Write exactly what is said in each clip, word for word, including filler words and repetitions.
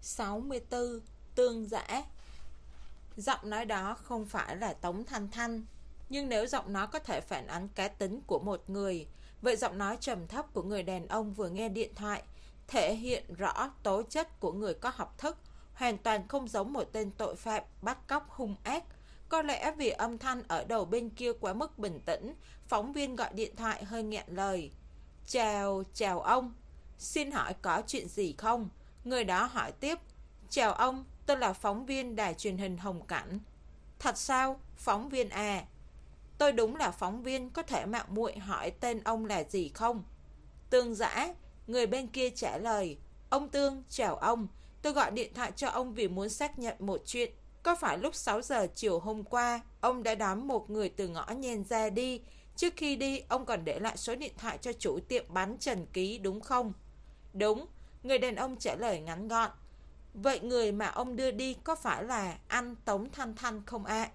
sáu mươi tư. Tương giã. Giọng nói đó không phải là Tống Thanh Thanh, nhưng nếu giọng nói có thể phản ánh cá tính của một người, vậy giọng nói trầm thấp của người đàn ông vừa nghe điện thoại thể hiện rõ tố chất của người có học thức, hoàn toàn không giống một tên tội phạm bắt cóc hung ác. Có lẽ vì âm thanh ở đầu bên kia quá mức bình tĩnh, phóng viên gọi điện thoại hơi nghẹn lời. Chào, chào ông. Xin hỏi có chuyện gì không? Người đó hỏi tiếp. Chào ông, tôi là phóng viên đài truyền hình Hồng Cảnh. Thật sao? Phóng viên à? Tôi đúng là phóng viên, có thể mạo muội hỏi tên ông là gì không? Tương giã. Người bên kia trả lời. Ông Tương, chào ông. Tôi gọi điện thoại cho ông vì muốn xác nhận một chuyện. Có phải lúc sáu giờ chiều hôm qua ông đã đón một người từ ngõ Nhen ra đi? Trước khi đi ông còn để lại số điện thoại cho chủ tiệm bánh Trần Ký đúng không? Đúng. Người đàn ông trả lời ngắn gọn. Vậy người mà ông đưa đi có phải là anh Tống Thanh Thanh không ạ? À?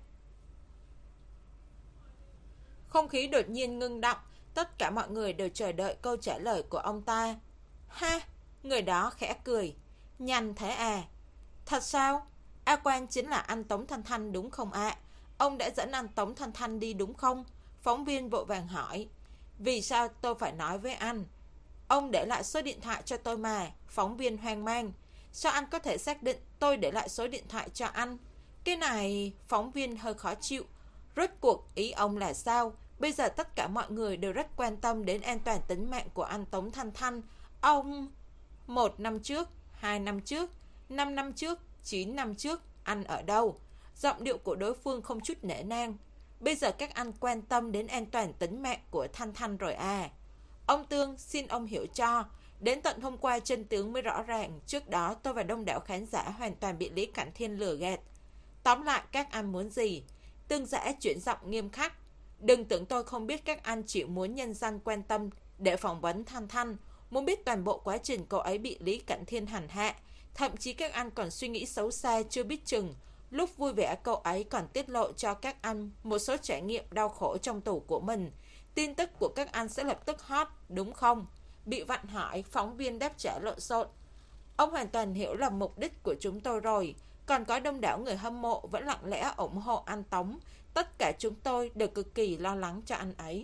Không khí đột nhiên ngưng động. Tất cả mọi người đều chờ đợi câu trả lời của ông ta. Ha! Người đó khẽ cười. Nhanh thế à? Thật sao? A Quan chính là anh Tống Thanh Thanh đúng không ạ? À? Ông đã dẫn anh Tống Thanh Thanh đi đúng không? Phóng viên vội vàng hỏi. Vì sao tôi phải nói với anh? Ông để lại số điện thoại cho tôi mà. Phóng viên hoang mang. Sao anh có thể xác định tôi để lại số điện thoại cho anh? Cái này... Phóng viên hơi khó chịu. Rốt cuộc ý ông là sao? Bây giờ tất cả mọi người đều rất quan tâm đến an toàn tính mạng của anh Tống Thanh Thanh. Ông... Một năm trước, hai năm trước, năm năm trước, chín năm trước, anh ở đâu? Giọng điệu của đối phương không chút nể nang. Bây giờ các anh quan tâm đến an toàn tính mạng của Thanh Thanh rồi à? Ông Tương, xin ông hiểu cho. Đến tận hôm qua chân tướng mới rõ ràng. Trước đó tôi và đông đảo khán giả hoàn toàn bị Lý Cảnh Thiên lừa gạt. Tóm lại các anh muốn gì? Tương giã chuyển giọng nghiêm khắc. Đừng tưởng tôi không biết các anh chỉ muốn nhân dân quan tâm để phỏng vấn Thanh Thanh, muốn biết toàn bộ quá trình cậu ấy bị Lý Cảnh Thiên hành hạ. Thậm chí các anh còn suy nghĩ xấu xa chưa biết chừng. Lúc vui vẻ cậu ấy còn tiết lộ cho các anh một số trải nghiệm đau khổ trong tù của mình. Tin tức của các anh sẽ lập tức hot, đúng không? Bị vặn hỏi, phóng viên đáp trả lộn xộn. Ông hoàn toàn hiểu lầm mục đích của chúng tôi rồi. Còn có đông đảo người hâm mộ vẫn lặng lẽ ủng hộ anh Tống. Tất cả chúng tôi đều cực kỳ lo lắng cho anh ấy.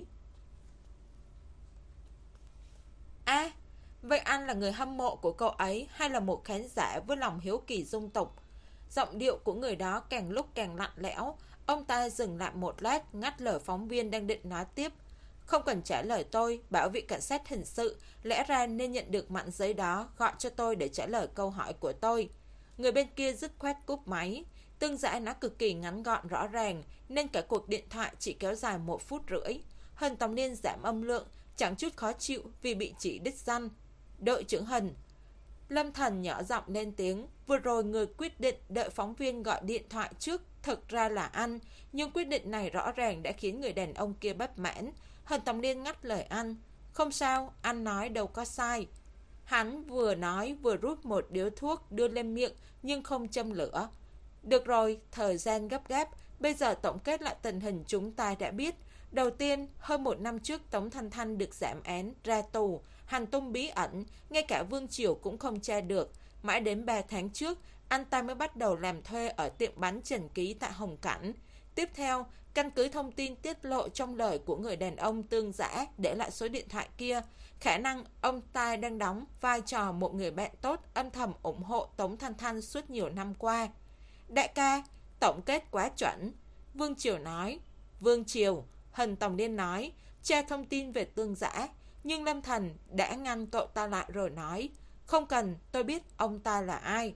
À, vậy anh là người hâm mộ của cậu ấy hay là một khán giả với lòng hiếu kỳ dung tục? Giọng điệu của người đó càng lúc càng lạnh lẽo. Ông ta dừng lại một lát, ngắt lời phóng viên đang định nói tiếp. Không cần trả lời tôi, bảo vị cảnh sát hình sự lẽ ra nên nhận được mảnh giấy đó, gọi cho tôi để trả lời câu hỏi của tôi. Người bên kia dứt khoát cúp máy. Tương giã nó cực kỳ ngắn gọn rõ ràng, nên cả cuộc điện thoại chỉ kéo dài một phút rưỡi. Hân Tòng Niên giảm âm lượng, chẳng chút khó chịu vì bị chỉ đích danh. Đội trưởng Hân. Lâm Thần nhỏ giọng lên tiếng. Vừa rồi người quyết định đợi phóng viên gọi điện thoại trước thực ra là anh, nhưng quyết định này rõ ràng đã khiến người đàn ông kia bất mãn. Hân Tòng Niên ngắt lời anh. Không sao, anh nói đâu có sai. Hắn vừa nói vừa rút một điếu thuốc đưa lên miệng nhưng không châm lửa. Được rồi, thời gian gấp gáp. Bây giờ tổng kết lại tình hình chúng ta đã biết. Đầu tiên, hơn một năm trước Tống Thanh Thanh được giảm án, ra tù, hành tung bí ẩn, ngay cả Vương Triều cũng không tra được. Mãi đến ba tháng trước, anh ta mới bắt đầu làm thuê ở tiệm bánh Trần Ký tại Hồng Cảnh. Tiếp theo, căn cứ thông tin tiết lộ trong lời của người đàn ông Tương giã để lại số điện thoại kia, khả năng ông ta đang đóng vai trò một người bạn tốt âm thầm ủng hộ Tống Thanh Thanh suốt nhiều năm qua. Đại ca, tổng kết quá chuẩn. Vương Triều nói. Vương Triều, Hân Tòng Niên nói, tra thông tin về Tương giã, nhưng Lâm Thần đã ngăn cậu ta lại rồi nói, không cần, tôi biết ông ta là ai.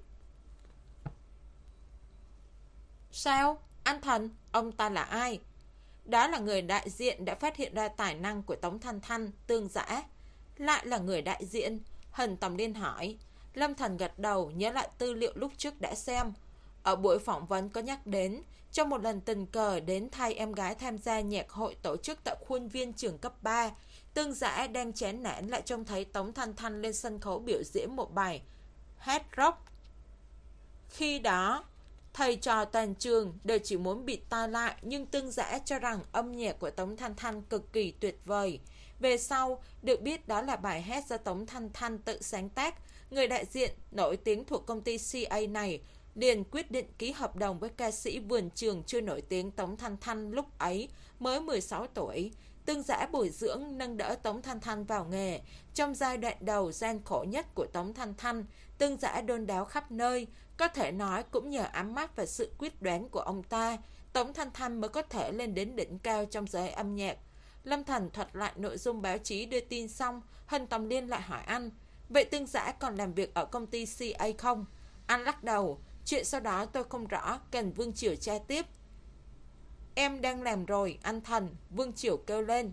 Sao? Anh Thần, ông ta là ai? Đó là người đại diện đã phát hiện ra tài năng của Tống Thanh Thanh, Tương giã. Lại là người đại diện? Hân Tòng Niên hỏi. Lâm Thần gật đầu, nhớ lại tư liệu lúc trước đã xem. Ở buổi phỏng vấn có nhắc đến, trong một lần tình cờ đến thay em gái tham gia nhạc hội tổ chức tại khuôn viên trường cấp ba, Tương giã đang chán nản lại trông thấy Tống Thanh Thanh lên sân khấu biểu diễn một bài hát rock. Khi đó, thầy trò toàn trường đều chỉ muốn bịt tai lại, nhưng Tương giã cho rằng âm nhạc của Tống Thanh Thanh cực kỳ tuyệt vời. Về sau, được biết đó là bài hát do Tống Thanh Thanh tự sáng tác, người đại diện nổi tiếng thuộc công ty xê a này liền quyết định ký hợp đồng với ca sĩ vườn trường chưa nổi tiếng Tống Thanh Thanh lúc ấy mới mười sáu tuổi. Tương Giã bồi dưỡng nâng đỡ Tống Thanh Thanh vào nghề. Trong giai đoạn đầu gian khổ nhất của Tống Thanh Thanh, Tương Giã đôn đáo khắp nơi, có thể nói cũng nhờ ám mắt và sự quyết đoán của ông ta, Tống Thanh Thanh mới có thể lên đến đỉnh cao trong giới âm nhạc. Lâm Thành thuật lại nội dung báo chí đưa tin xong, Hân Tòng Liên lại hỏi anh, vậy Tương Giã còn làm việc ở công ty xê a không? Anh lắc đầu, chuyện sau đó tôi không rõ, cần Vương Chiểu tra tiếp. Em đang làm rồi, anh Thành, Vương Chiểu kêu lên.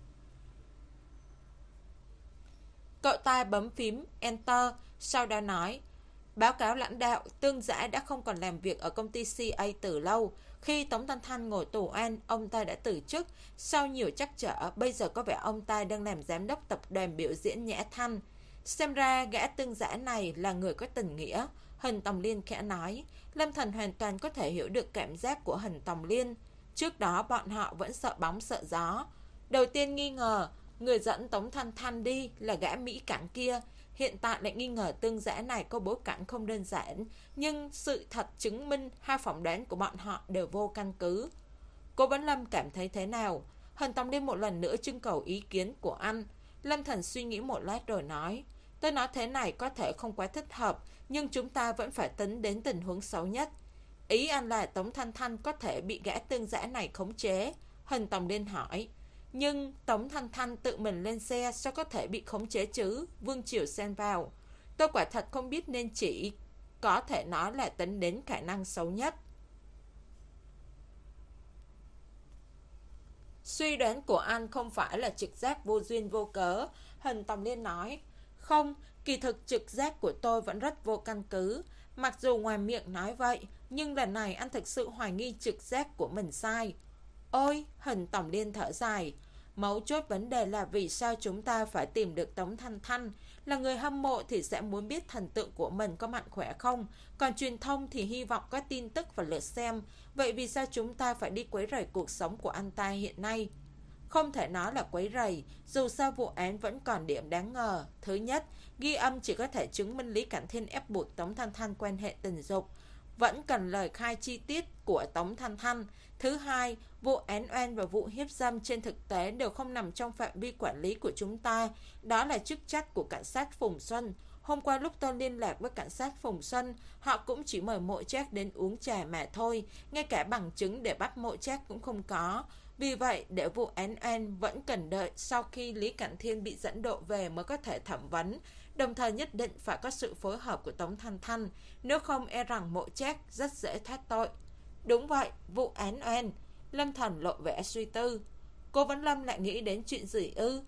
Cậu ta bấm phím Enter, sau đó nói, báo cáo lãnh đạo, Tương Giã đã không còn làm việc ở công ty xê a từ lâu. Khi Tống Thanh Thanh ngồi tù oan, ông ta đã từ chức. Sau nhiều trắc trở, bây giờ có vẻ ông ta đang làm giám đốc tập đoàn biểu diễn Nhã Thanh. Xem ra gã Tương Giã này là người có tình nghĩa, Hình Tòng Liên khẽ nói. Lâm Thành hoàn toàn có thể hiểu được cảm giác của Hình Tòng Liên. Trước đó bọn họ vẫn sợ bóng sợ gió. Đầu tiên nghi ngờ người dẫn Tống Thanh Thanh đi là gã Mỹ Cảnh kia. Hiện tại lại nghi ngờ Tương Giã này có bối cảnh không đơn giản. Nhưng sự thật chứng minh hai phỏng đoán của bọn họ đều vô căn cứ. Cô Vấn Lâm cảm thấy thế nào? Hình Tòng Liên một lần nữa trưng cầu ý kiến của anh. Lâm Thành suy nghĩ một lát rồi nói, tôi nói thế này có thể không quá thích hợp, nhưng chúng ta vẫn phải tính đến tình huống xấu nhất. Ý anh là Tống Thanh Thanh có thể bị gã Tương Giã này khống chế. Hình Tòng Liên hỏi, nhưng Tống Thanh Thanh tự mình lên xe sao có thể bị khống chế chứ? Vương Chiểu xen vào, tôi quả thật không biết nên chỉ có thể nói là tính đến khả năng xấu nhất. Suy đoán của anh không phải là trực giác vô duyên vô cớ, Hình Tòng Liên nói. Không, kỳ thực trực giác của tôi vẫn rất vô căn cứ. Mặc dù ngoài miệng nói vậy, nhưng lần này anh thực sự hoài nghi trực giác của mình sai. Ôi, Hình Tòng Liên thở dài. Mấu chốt vấn đề là vì sao chúng ta phải tìm được Tống Thanh Thanh. Là người hâm mộ thì sẽ muốn biết thần tượng của mình có mạnh khỏe không. Còn truyền thông thì hy vọng có tin tức và lượt xem. Vậy vì sao chúng ta phải đi quấy rầy cuộc sống của anh ta hiện nay? Không thể nói là quấy rầy, dù sao vụ án vẫn còn điểm đáng ngờ. Thứ nhất, ghi âm chỉ có thể chứng minh Lý Cảnh Thiên ép buộc Tống Thanh Thanh quan hệ tình dục. Vẫn cần lời khai chi tiết của Tống Thanh Thanh. Thứ hai, vụ án oan và vụ hiếp dâm trên thực tế đều không nằm trong phạm vi quản lý của chúng ta. Đó là chức trách của cảnh sát Phùng Xuân. Hôm qua lúc tôi liên lạc với cảnh sát Phùng Xuân, họ cũng chỉ mời Mộ Trác đến uống trà mà thôi. Ngay cả bằng chứng để bắt Mộ Trác cũng không có. Vì vậy, để vụ án oan vẫn cần đợi sau khi Lý Cảnh Thiên bị dẫn độ về mới có thể thẩm vấn. Đồng thời nhất định phải có sự phối hợp của Tống Thanh Thanh. Nếu không e rằng Mộ Trác rất dễ thoát tội. Đúng vậy, vụ án oan. Lâm Thành lộ vẻ suy tư. Cô Vấn Lâm lại nghĩ đến chuyện gì ư?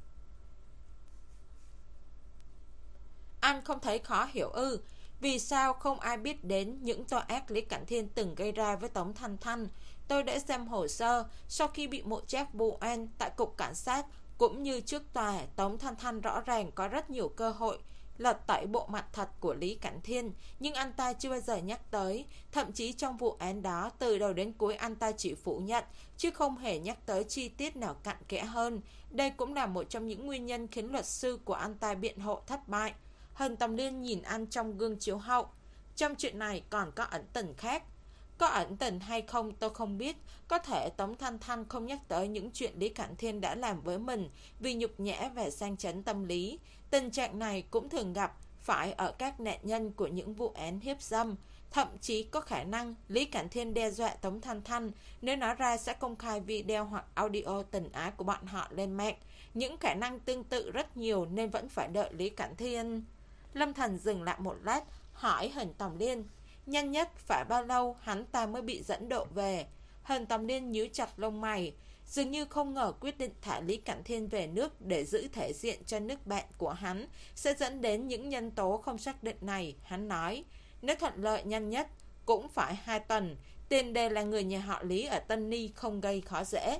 Anh không thấy khó hiểu ư? Vì sao không ai biết đến những tội ác Lý Cảnh Thiên từng gây ra với Tống Thanh Thanh? Tôi đã xem hồ sơ. Sau khi bị Mộ Trác vụ oan tại cục cảnh sát cũng như trước tòa, Tống Thanh Thanh rõ ràng có rất nhiều cơ hội lật tẩy bộ mặt thật của Lý Cảnh Thiên, nhưng anh ta chưa bao giờ nhắc tới. Thậm chí trong vụ án đó, từ đầu đến cuối anh ta chỉ phủ nhận, chứ không hề nhắc tới chi tiết nào cặn kẽ hơn. Đây cũng là một trong những nguyên nhân khiến luật sư của anh ta biện hộ thất bại. Hình Tòng Liên nhìn anh trong gương chiếu hậu. Trong chuyện này còn có ẩn tình khác. Có ẩn tình hay không tôi không biết. Có thể Tống Thanh Thanh không nhắc tới những chuyện Lý Cảnh Thiên đã làm với mình vì nhục nhã và sang chấn tâm lý. Tình trạng này cũng thường gặp phải ở các nạn nhân của những vụ án hiếp dâm. Thậm chí có khả năng Lý Cảnh Thiên đe dọa Tống Thanh Thanh, nếu nói ra sẽ công khai video hoặc audio tình ái của bọn họ lên mạng. Những khả năng tương tự rất nhiều nên vẫn phải đợi Lý Cảnh Thiên. Lâm Thành dừng lại một lát, hỏi Hình Tòng Liên, nhanh nhất phải bao lâu hắn ta mới bị dẫn độ về? Hình Tòng Liên nhíu chặt lông mày, dường như không ngờ quyết định thả Lý Cảnh Thiên về nước để giữ thể diện cho nước bạn của hắn sẽ dẫn đến những nhân tố không xác định này. Hắn nói, nếu thuận lợi nhanh nhất cũng phải hai tuần, tiền đề là người nhà họ Lý ở Tân Ni không gây khó dễ.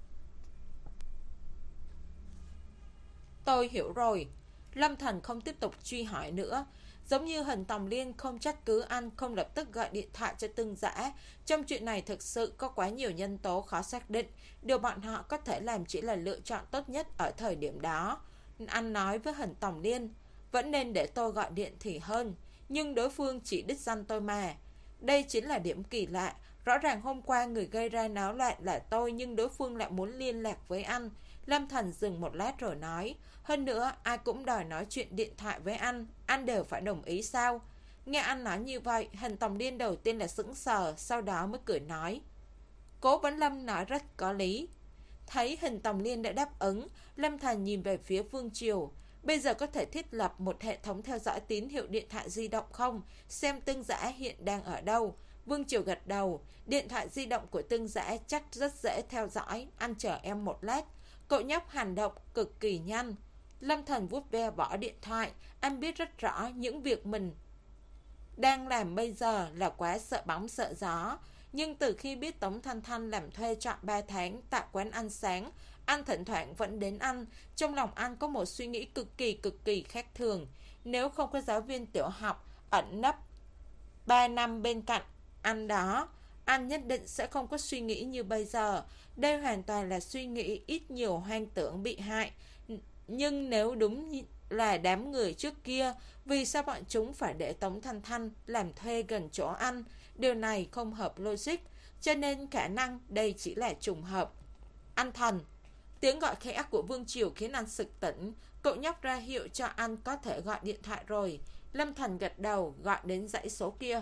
Tôi hiểu rồi. Lâm Thành không tiếp tục truy hỏi nữa. Giống như Hình Tòng Liên không trách cứ anh không lập tức gọi điện thoại cho Tương Giã. Trong chuyện này thực sự có quá nhiều nhân tố khó xác định. Điều bọn họ có thể làm chỉ là lựa chọn tốt nhất ở thời điểm đó. Anh nói với Hình Tòng Liên, Vẫn nên để tôi gọi điện thì hơn. Nhưng đối phương chỉ đích danh tôi mà. Đây chính là điểm kỳ lạ. Rõ ràng hôm qua người gây ra náo loạn là tôi, nhưng đối phương lại muốn liên lạc với anh. Lâm Thành dừng một lát rồi nói, hơn nữa ai cũng đòi nói chuyện điện thoại với anh, anh đều phải đồng ý sao? Nghe anh nói như vậy, Hình Tòng Liên đầu tiên là sững sờ, sau đó mới cười nói, Cố Vấn Lâm nói rất có lý. Thấy Hình Tòng Liên đã đáp ứng, Lâm Thành nhìn về phía Vương Triều. Bây giờ có thể thiết lập một hệ thống theo dõi tín hiệu điện thoại di động không? Xem Tương Giã hiện đang ở đâu? Vương Triều gật đầu. Điện thoại di động của Tương Giã chắc rất dễ theo dõi. Anh chờ em một lát. Cậu nhóc hành động cực kỳ nhanh. Lâm Thành vuốt ve bỏ điện thoại. Anh biết rất rõ những việc mình đang làm bây giờ là quá sợ bóng sợ gió. Nhưng từ khi biết Tống Thanh Thanh làm thuê trọn ba tháng tại quán ăn sáng, anh thỉnh thoảng vẫn đến ăn. Trong lòng anh có một suy nghĩ cực kỳ cực kỳ khác thường. Nếu không có giáo viên tiểu học ẩn nấp ba năm bên cạnh anh đó, anh nhất định sẽ không có suy nghĩ như bây giờ. Đây hoàn toàn là suy nghĩ ít nhiều hoang tưởng bị hại. Nhưng nếu đúng là đám người trước kia, vì sao bọn chúng phải để Tống Thanh Thanh làm thuê gần chỗ anh? Điều này không hợp logic, cho nên khả năng đây chỉ là trùng hợp. Anh Thần. Tiếng gọi khẽ của Vương Triều khiến anh sực tỉnh. Cậu nhóc ra hiệu cho anh có thể gọi điện thoại rồi. Lâm Thành gật đầu gọi đến dãy số kia.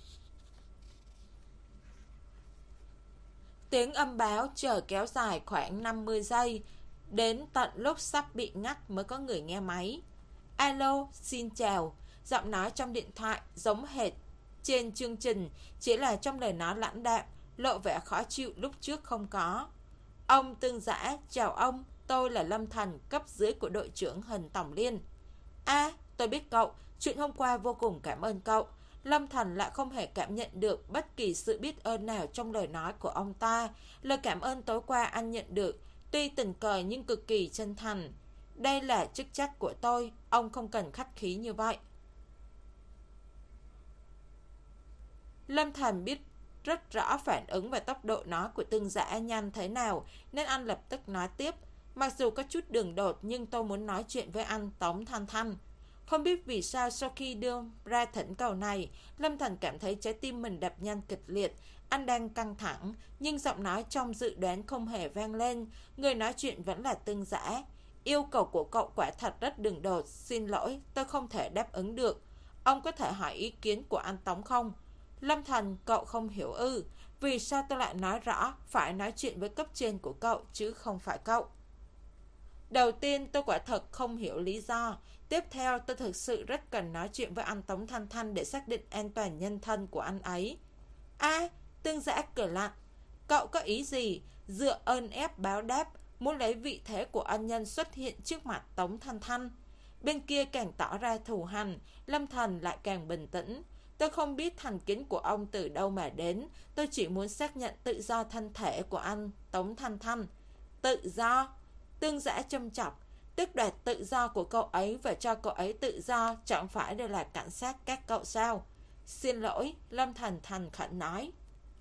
Tiếng âm báo chờ kéo dài khoảng năm mươi giây. Đến tận lúc sắp bị ngắt mới có người nghe máy. Alo, xin chào. Giọng nói trong điện thoại giống hệt trên chương trình, chỉ là trong lời nói lãnh đạm, lộ vẻ khó chịu lúc trước không có. Ông Tương Giã, chào ông, tôi là Lâm Thành, cấp dưới của đội trưởng Hình Tòng Liên. À, tôi biết cậu, chuyện hôm qua vô cùng cảm ơn cậu. Lâm Thành lại không hề cảm nhận được bất kỳ sự biết ơn nào trong lời nói của ông ta. Lời cảm ơn tối qua anh nhận được, tuy tình cờ nhưng cực kỳ chân thành. Đây là chức trách của tôi, ông không cần khách khí như vậy. Lâm Thành biết rất rõ phản ứng và tốc độ nói của Tương Giã nhanh thế nào, nên anh lập tức nói tiếp. Mặc dù có chút đường đột, nhưng tôi muốn nói chuyện với anh Tống Thanh Thanh. Không biết vì sao sau khi đưa ra thỉnh cầu này, Lâm Thành cảm thấy trái tim mình đập nhanh kịch liệt. Anh đang căng thẳng, nhưng giọng nói trong dự đoán không hề vang lên. Người nói chuyện vẫn là Tương Giã. Yêu cầu của cậu quả thật rất đường đột. Xin lỗi, tôi không thể đáp ứng được. Ông có thể hỏi ý kiến của anh Tống không? Lâm Thành, cậu không hiểu ư? Vì sao tôi lại nói rõ phải nói chuyện với cấp trên của cậu chứ không phải cậu? Đầu tiên tôi quả thật không hiểu lý do. Tiếp theo tôi thực sự rất cần nói chuyện với anh Tống Thanh Thanh để xác định an toàn nhân thân của anh ấy. À, Tương Giã cười lạnh. Cậu có ý gì? Dựa ơn ép báo đáp, muốn lấy vị thế của ân nhân xuất hiện trước mặt Tống Thanh Thanh. Bên kia càng tỏ ra thù hằn, Lâm Thành lại càng bình tĩnh. Tôi không biết thành kiến của ông từ đâu mà đến. Tôi chỉ muốn xác nhận tự do thân thể của anh Tống Thanh Thanh. Tự do? Tương Giã châm chọc. Tước đoạt tự do của cậu ấy và cho cậu ấy tự do chẳng phải đây là cảnh sát các cậu sao? Xin lỗi, Lâm Thành thành khẩn nói.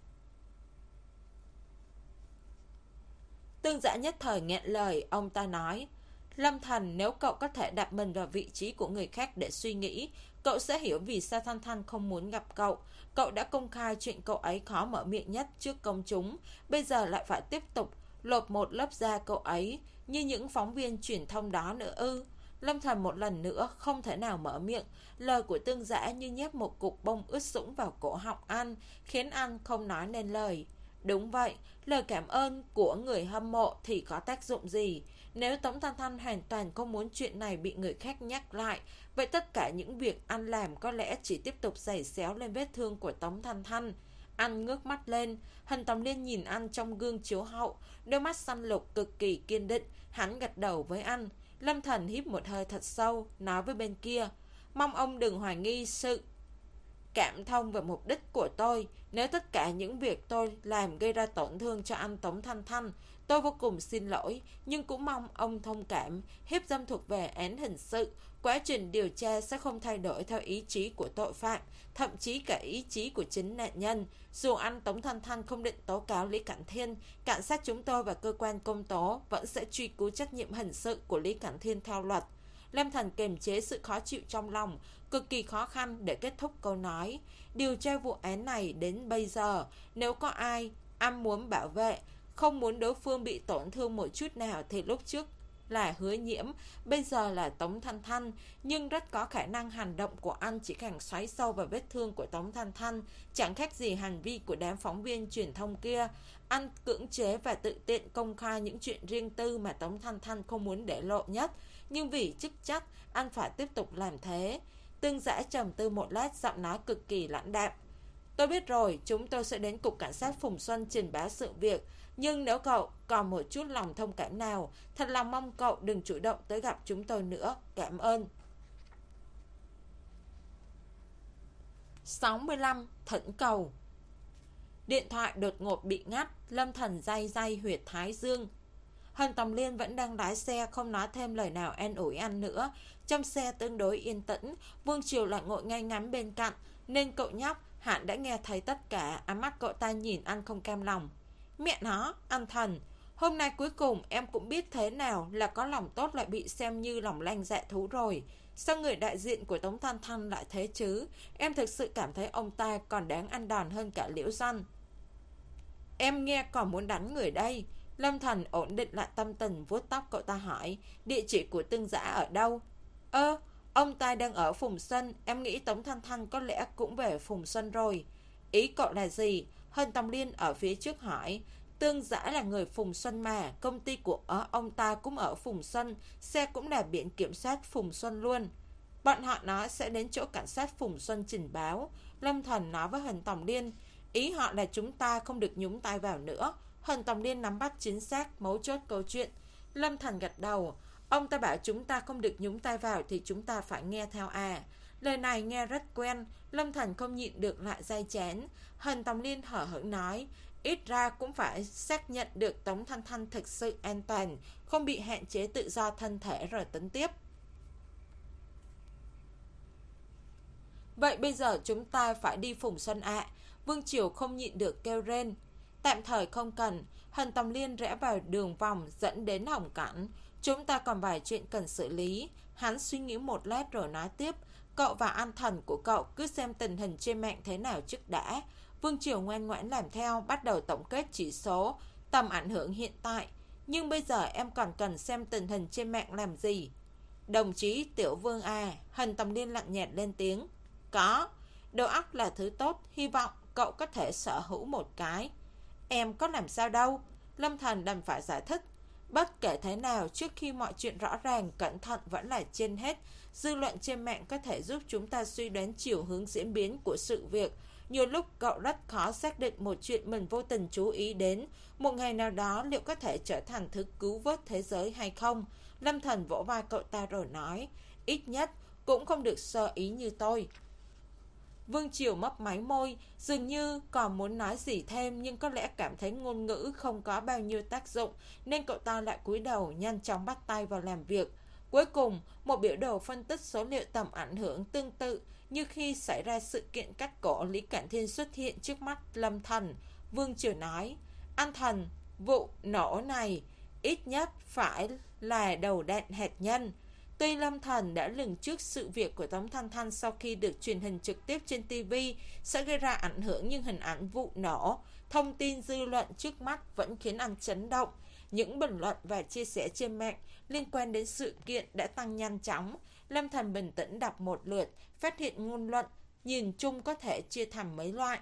Tương Giã nhất thời nghẹn lời, ông ta nói. Lâm Thành, nếu cậu có thể đặt mình vào vị trí của người khác để suy nghĩ, cậu sẽ hiểu vì sao Thanh Thanh không muốn gặp cậu. Cậu đã công khai chuyện cậu ấy khó mở miệng nhất trước công chúng, bây giờ lại phải tiếp tục lột một lớp da cậu ấy như những phóng viên truyền thông đó nữa ư? Lâm Thành một lần nữa không thể nào mở miệng. Lời của Tương Giã như nhét một cục bông ướt sũng vào cổ họng anh, khiến anh không nói nên lời. Đúng vậy, lời cảm ơn của người hâm mộ thì có tác dụng gì? Nếu Tống Thanh Thanh hoàn toàn không muốn chuyện này bị người khác nhắc lại, vậy tất cả những việc anh làm có lẽ chỉ tiếp tục giày xéo lên vết thương của Tống Thanh Thanh. Anh ngước mắt lên, Hình Tòng Liên nhìn anh trong gương chiếu hậu, đôi mắt xanh lục cực kỳ kiên định. Hắn gật đầu với anh. Lâm Thành hít một hơi thật sâu, nói với bên kia, mong ông đừng hoài nghi sự cảm thông về mục đích của tôi. Nếu tất cả những việc tôi làm gây ra tổn thương cho anh Tống Thanh Thanh, tôi vô cùng xin lỗi, nhưng cũng mong ông thông cảm. Hiếp dâm thuộc về án hình sự, quá trình điều tra sẽ không thay đổi theo ý chí của tội phạm, thậm chí cả ý chí của chính nạn nhân. Dù anh Tống Thanh Thanh không định tố cáo Lý Cảnh Thiên, cảnh sát chúng tôi và cơ quan công tố vẫn sẽ truy cứu trách nhiệm hình sự của Lý Cảnh Thiên theo luật. Lâm Thành kiềm chế sự khó chịu trong lòng, cực kỳ khó khăn để kết thúc câu nói. Điều tra vụ án này đến bây giờ, nếu có ai anh muốn bảo vệ, không muốn đối phương bị tổn thương một chút nào thì lúc trước là Hứa Nhiễm, bây giờ là Tống Thanh Thanh. Nhưng rất có khả năng hành động của anh chỉ càng xoáy sâu vào vết thương của Tống Thanh Thanh, chẳng khác gì hành vi của đám phóng viên truyền thông kia. Anh cưỡng chế và tự tiện công khai những chuyện riêng tư mà Tống Thanh Thanh không muốn để lộ nhất, nhưng vì chức trách anh phải tiếp tục làm thế. Tương Giã trầm tư một lát, giọng nói cực kỳ lãnh đạm. Tôi biết rồi, chúng tôi sẽ đến cục cảnh sát Phùng Xuân trình báo sự việc. Nhưng nếu cậu còn một chút lòng thông cảm nào, thật lòng mong cậu đừng chủ động tới gặp chúng tôi nữa. Cảm ơn. sáu mươi lăm. Thỉnh cầu. Điện thoại đột ngột bị ngắt. Lâm Thần day day huyệt thái dương. Hân Tòng Liên vẫn đang lái xe, không nói thêm lời nào an ủi anh nữa. Trong xe tương đối yên tĩnh, Vương Triều lại ngồi ngay ngắn bên cạnh, nên cậu nhóc hẳn đã nghe thấy tất cả. Ánh mắt cậu ta nhìn anh không cam lòng. Mẹ nó, anh Thần, hôm nay cuối cùng em cũng biết thế nào là có lòng tốt lại bị xem như lòng lanh dạ thú rồi. Sao người đại diện của Tống Thanh Thanh lại thế chứ? Em thực sự cảm thấy ông ta còn đáng ăn đòn hơn cả Liễu Dân. Em nghe còn muốn đánh người đây. Lâm Thần ổn định lại tâm tình, vuốt tóc cậu ta hỏi. Địa chỉ của Tương Giã ở đâu? Ơ, ông ta đang ở Phùng Xuân. Em nghĩ Tống Thanh Thanh có lẽ cũng về Phùng Xuân rồi. Ý cậu là gì? Hân Tòng Liên ở phía trước hỏi. Tương Giã là người Phùng Xuân mà, công ty của ở ông ta cũng ở Phùng Xuân, xe cũng là biển kiểm soát Phùng Xuân luôn. Bọn họ nói sẽ đến chỗ cảnh sát Phùng Xuân trình báo. Lâm Thần nói với Hân Tòng Liên. Ý họ là chúng ta không được nhúng tay vào nữa. Hân Tòng Liên nắm bắt chính xác mấu chốt câu chuyện. Lâm Thần gật đầu. Ông ta bảo chúng ta không được nhúng tay vào thì chúng ta phải nghe theo à. Lời này nghe rất quen. Lâm Thần không nhịn được lại day chán. Hân Tòng Liên hở hững nói. Ít ra cũng phải xác nhận được Tống Thanh Thanh thực sự an toàn, không bị hạn chế tự do thân thể rồi tính tiếp. Vậy bây giờ chúng ta phải đi Phùng Xuân ạ. À. Vương Triều không nhịn được kêu rên. Tạm thời không cần. Hân Tòng Liên rẽ vào đường vòng dẫn đến Hồng Cảnh. Chúng ta còn vài chuyện cần xử lý. Hắn suy nghĩ một lát rồi nói tiếp. Cậu và anh Thần của cậu cứ xem tình hình trên mạng thế nào trước đã. Vương Triều ngoan ngoãn làm theo, bắt đầu tổng kết chỉ số, tầm ảnh hưởng hiện tại. Nhưng bây giờ em còn cần xem tình hình trên mạng làm gì? Đồng chí Tiểu Vương à, Hân Tòng Liên lạnh nhạt lên tiếng. Có, đầu óc là thứ tốt, hy vọng cậu có thể sở hữu một cái. Em có làm sao đâu? Lâm Thần đành phải giải thích. Bất kể thế nào, trước khi mọi chuyện rõ ràng, cẩn thận vẫn là trên hết. Dư luận trên mạng có thể giúp chúng ta suy đoán chiều hướng diễn biến của sự việc. Nhiều lúc cậu rất khó xác định một chuyện mình vô tình chú ý đến. Một ngày nào đó liệu có thể trở thành thứ cứu vớt thế giới hay không? Lâm Thần vỗ vai cậu ta rồi nói. Ít nhất cũng không được sơ ý như tôi. Vương Triều mấp máy môi, dường như còn muốn nói gì thêm, nhưng có lẽ cảm thấy ngôn ngữ không có bao nhiêu tác dụng, nên cậu ta lại cúi đầu nhanh chóng bắt tay vào làm việc. Cuối cùng, một biểu đồ phân tích số liệu tầm ảnh hưởng tương tự như khi xảy ra sự kiện cắt cổ Lý Cản Thiên xuất hiện trước mắt Lâm Thần. Vương Triều nói, anh Thần, vụ nổ này ít nhất phải là đầu đạn hạt nhân. Tuy Lâm Thần đã lường trước sự việc của Tống Thanh Thanh sau khi được truyền hình trực tiếp trên ti vi sẽ gây ra ảnh hưởng, nhưng hình ảnh vụ nổ, thông tin dư luận trước mắt vẫn khiến anh chấn động. Những bình luận và chia sẻ trên mạng liên quan đến sự kiện đã tăng nhanh chóng. Lâm Thần bình tĩnh đọc một lượt, phát hiện ngôn luận nhìn chung có thể chia thành mấy loại.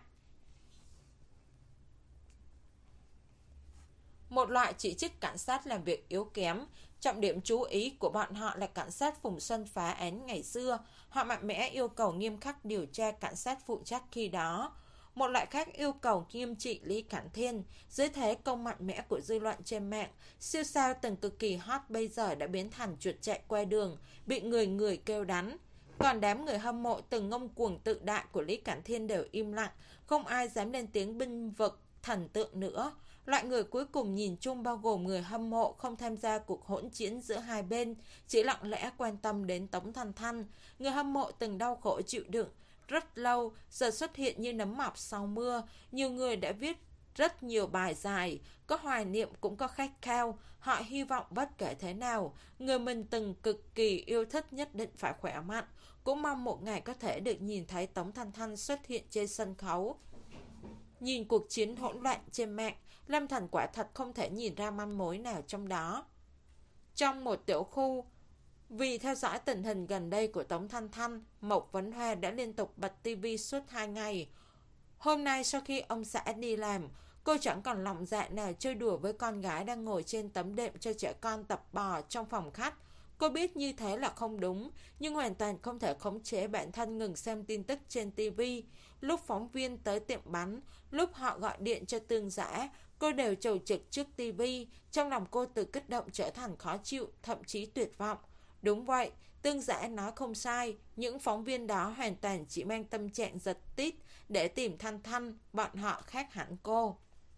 Một loại chỉ trích cảnh sát làm việc yếu kém. Trọng điểm chú ý của bọn họ là cảnh sát Phùng Xuân phá án ngày xưa. Họ mạnh mẽ yêu cầu nghiêm khắc điều tra cảnh sát phụ trách khi đó. Một loại khác yêu cầu nghiêm trị Lý Cản Thiên. Dưới thế công mạnh mẽ của dư luận trên mạng, siêu sao từng cực kỳ hot bây giờ đã biến thành chuột chạy qua đường, bị người người kêu đánh. Còn đám người hâm mộ từng ngông cuồng tự đại của Lý Cản Thiên đều im lặng, không ai dám lên tiếng binh vực thần tượng nữa. Loại người cuối cùng nhìn chung bao gồm người hâm mộ không tham gia cuộc hỗn chiến giữa hai bên, chỉ lặng lẽ quan tâm đến Tống Thanh Thanh. Người hâm mộ từng đau khổ chịu đựng rất lâu, giờ xuất hiện như nấm mọc sau mưa. Nhiều người đã viết rất nhiều bài dài, có hoài niệm cũng có khát khao. Họ hy vọng bất kể thế nào, người mình từng cực kỳ yêu thích nhất định phải khỏe mạnh. Cũng mong một ngày có thể được nhìn thấy Tống Thanh Thanh xuất hiện trên sân khấu. Nhìn cuộc chiến hỗn loạn trên mạng, Lâm Thành quả thật không thể nhìn ra manh mối nào trong đó. Trong một tiểu khu, vì theo dõi tình hình gần đây của Tống Thanh Thanh, Mộc Vấn Hoa đã liên tục bật tivi suốt hai ngày. Hôm nay sau khi ông xã đi làm, cô chẳng còn lòng dạ nào chơi đùa với con gái đang ngồi trên tấm đệm cho trẻ con tập bò trong phòng khách. Cô biết như thế là không đúng, nhưng hoàn toàn không thể khống chế bản thân ngừng xem tin tức trên tivi. Lúc phóng viên tới tiệm bánh, lúc họ gọi điện cho Tương Giã, cô đều chầu trực trước tivi. Trong lòng cô từ kích động trở thành khó chịu, thậm chí tuyệt vọng. Đúng vậy, Tương Giã nói không sai, những phóng viên đó hoàn toàn chỉ mang tâm trạng giật tít để tìm Thanh Thanh, bọn họ khác hẳn cô.